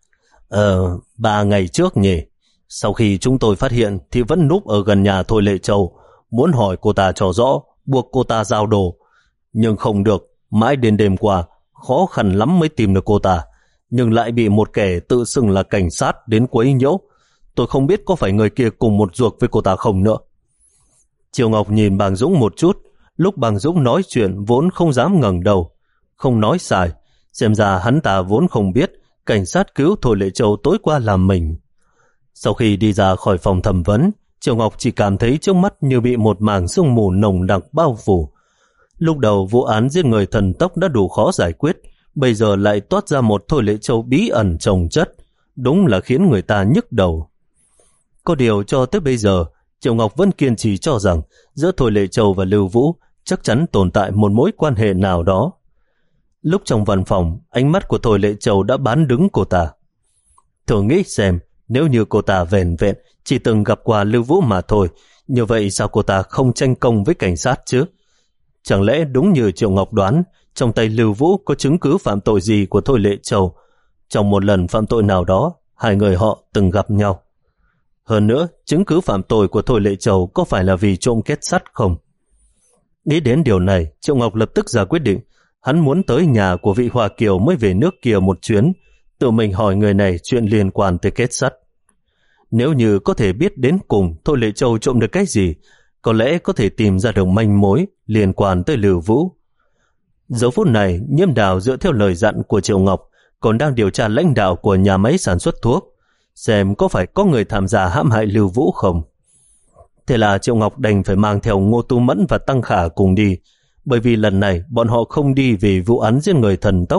Ờ, ba ngày trước nhỉ. Sau khi chúng tôi phát hiện thì vẫn núp ở gần nhà Thôi Lệ Châu, muốn hỏi cô ta cho rõ, buộc cô ta giao đồ. Nhưng không được, mãi đến đêm qua, khó khăn lắm mới tìm được cô ta, nhưng lại bị một kẻ tự xưng là cảnh sát đến quấy nhiễu. Tôi không biết có phải người kia cùng một ruột với cô ta không nữa. Triều Ngọc nhìn Bàng Dũng một chút, lúc Bàng Dũng nói chuyện vốn không dám ngẩng đầu, không nói sai, xem ra hắn ta vốn không biết cảnh sát cứu Thôi Lệ Châu tối qua làm mình. Sau khi đi ra khỏi phòng thẩm vấn, Triều Ngọc chỉ cảm thấy trước mắt như bị một mảng sương mù nồng đặc bao phủ. Lúc đầu vụ án giết người thần tốc đã đủ khó giải quyết, bây giờ lại toát ra một Thôi Lệ Châu bí ẩn chồng chất, đúng là khiến người ta nhức đầu. Có điều cho tới bây giờ, Triều Ngọc vẫn kiên trì cho rằng giữa Thôi Lệ Châu và Lưu Vũ chắc chắn tồn tại một mối quan hệ nào đó. Lúc trong văn phòng, ánh mắt của Thôi Lệ Châu đã bán đứng cô ta. Thử nghĩ xem, nếu như cô ta vẻn vẹn chỉ từng gặp qua Lưu Vũ mà thôi, như vậy sao cô ta không tranh công với cảnh sát chứ? Chẳng lẽ đúng như Triệu Ngọc đoán, trong tay Lưu Vũ có chứng cứ phạm tội gì của Thôi Lệ Châu? Trong một lần phạm tội nào đó, hai người họ từng gặp nhau. Hơn nữa, chứng cứ phạm tội của Thôi Lệ Châu có phải là vì trộm kết sắt không? Nghĩ đến điều này, Triệu Ngọc lập tức ra quyết định. Hắn muốn tới nhà của vị Hoa Kiều mới về nước kia một chuyến, tự mình hỏi người này chuyện liên quan tới kết sắt. Nếu như có thể biết đến cùng Thôi Lệ Châu trộm được cái gì, có lẽ có thể tìm ra được manh mối liên quan tới Lưu Vũ. Giờ phút này, Nhiễm Đào dựa theo lời dặn của Triệu Ngọc còn đang điều tra lãnh đạo của nhà máy sản xuất thuốc, xem có phải có người tham gia hãm hại Lưu Vũ không. Thế là Triệu Ngọc đành phải mang theo Ngô Tu Mẫn và Tăng Khả cùng đi, bởi vì lần này bọn họ không đi vì vụ án giết người thần tốc,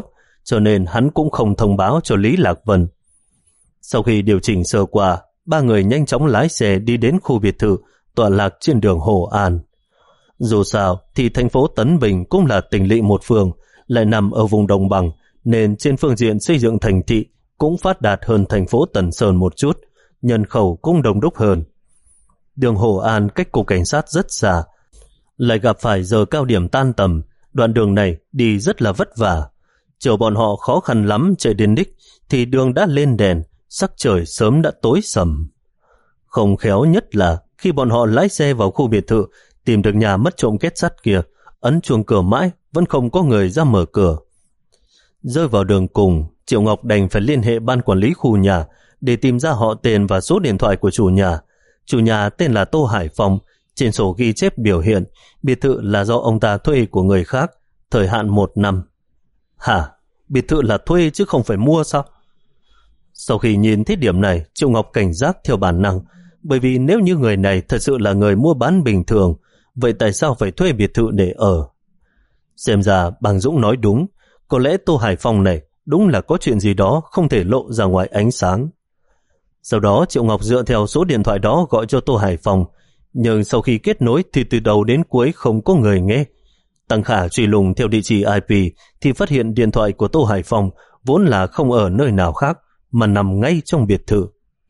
cho nên hắn cũng không thông báo cho Lý Lạc Vân. Sau khi điều chỉnh sơ qua, ba người nhanh chóng lái xe đi đến khu biệt thự tọa lạc trên đường Hồ An. Dù sao thì thành phố Tấn Bình cũng là tỉnh lỵ một phường, lại nằm ở vùng đồng bằng, nên trên phương diện xây dựng thành thị cũng phát đạt hơn thành phố Tần Sơn một chút, nhân khẩu cũng đông đúc hơn. Đường Hồ An cách cục cảnh sát rất xa, lại gặp phải giờ cao điểm tan tầm, đoạn đường này đi rất là vất vả. Chờ bọn họ khó khăn lắm chạy đến đích thì đường đã lên đèn, sắc trời sớm đã tối sầm. Không khéo nhất là khi bọn họ lái xe vào khu biệt thự, tìm được nhà mất trộm két sắt kia, ấn chuông cửa mãi vẫn không có người ra mở cửa. Rơi vào đường cùng, Triệu Ngọc đành phải liên hệ ban quản lý khu nhà để tìm ra họ tên và số điện thoại của chủ nhà. Chủ nhà tên là Tô Hải Phong, trên sổ ghi chép biểu hiện biệt thự là do ông ta thuê của người khác, thời hạn một năm. Hả? Biệt thự là thuê chứ không phải mua sao? Sau khi nhìn thấy điểm này, Triệu Ngọc cảnh giác theo bản năng, bởi vì nếu như người này thật sự là người mua bán bình thường, vậy tại sao phải thuê biệt thự để ở? Xem ra Bàng Dũng nói đúng, có lẽ Tô Hải Phong này đúng là có chuyện gì đó không thể lộ ra ngoài ánh sáng. Sau đó Triệu Ngọc dựa theo số điện thoại đó gọi cho Tô Hải Phong, nhưng sau khi kết nối thì từ đầu đến cuối không có người nghe. Tăng Khả truy lùng theo địa chỉ i pê thì phát hiện điện thoại của Tô Hải Phong vốn là không ở nơi nào khác mà nằm ngay trong biệt thự.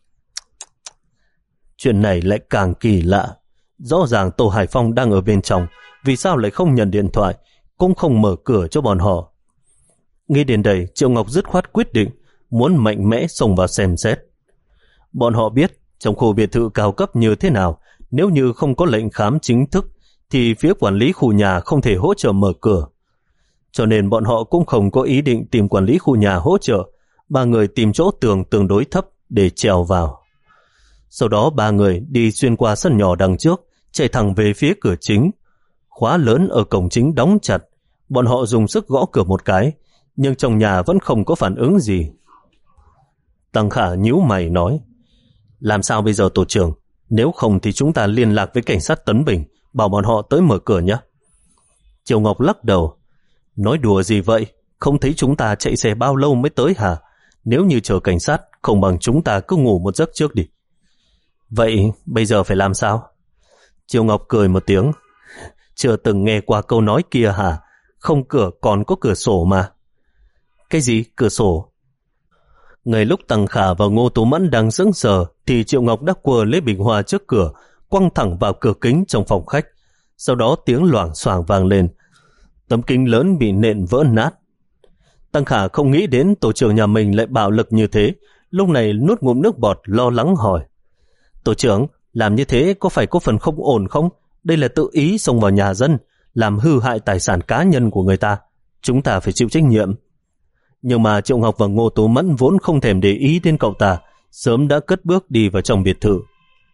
Chuyện này lại càng kỳ lạ. Rõ ràng Tô Hải Phong đang ở bên trong, vì sao lại không nhận điện thoại, cũng không mở cửa cho bọn họ? Nghĩ đến đây, Triệu Ngọc dứt khoát quyết định muốn mạnh mẽ xông vào xem xét. Bọn họ biết trong khu biệt thự cao cấp như thế nào, nếu như không có lệnh khám chính thức thì phía quản lý khu nhà không thể hỗ trợ mở cửa. Cho nên bọn họ cũng không có ý định tìm quản lý khu nhà hỗ trợ. Ba người tìm chỗ tường tương đối thấp để trèo vào. Sau đó ba người đi xuyên qua sân nhỏ đằng trước, chạy thẳng về phía cửa chính. Khóa lớn ở cổng chính đóng chặt. Bọn họ dùng sức gõ cửa một cái, nhưng trong nhà vẫn không có phản ứng gì. Tăng Khả nhíu mày nói, làm sao bây giờ tổ trưởng? Nếu không thì chúng ta liên lạc với cảnh sát Tấn Bình, bảo bọn họ tới mở cửa nhé. Triệu Ngọc lắc đầu, nói đùa gì vậy? Không thấy chúng ta chạy xe bao lâu mới tới hả? Nếu như chờ cảnh sát, không bằng chúng ta cứ ngủ một giấc trước đi. Vậy bây giờ phải làm sao? Triệu Ngọc cười một tiếng, chưa từng nghe qua câu nói kia hả? Không cửa còn có cửa sổ mà. Cái gì cửa sổ? Ngay lúc Tăng Khả và Ngô Tú Mẫn đang sững sờ thì Triệu Ngọc đã quờ lấy bình hoa trước cửa, quăng thẳng vào cửa kính trong phòng khách. Sau đó tiếng loảng xoảng vang lên, tấm kính lớn bị nện vỡ nát. Tăng Khả không nghĩ đến tổ trưởng nhà mình lại bạo lực như thế, lúc này nuốt ngụm nước bọt lo lắng hỏi, tổ trưởng, làm như thế có phải có phần không ổn không? Đây là tự ý xông vào nhà dân, làm hư hại tài sản cá nhân của người ta, chúng ta phải chịu trách nhiệm. Nhưng mà Triệu Ngọc và Ngô Tú Mẫn vốn không thèm để ý đến cậu ta, sớm đã cất bước đi vào trong biệt thự.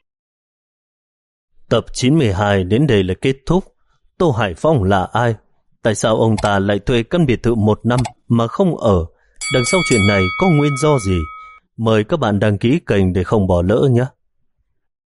Tập chín mươi hai đến đây là kết thúc. Tô Hải Phong là ai? Tại sao ông ta lại thuê căn biệt thự một năm mà không ở? Đằng sau chuyện này có nguyên do gì? Mời các bạn đăng ký kênh để không bỏ lỡ nhé.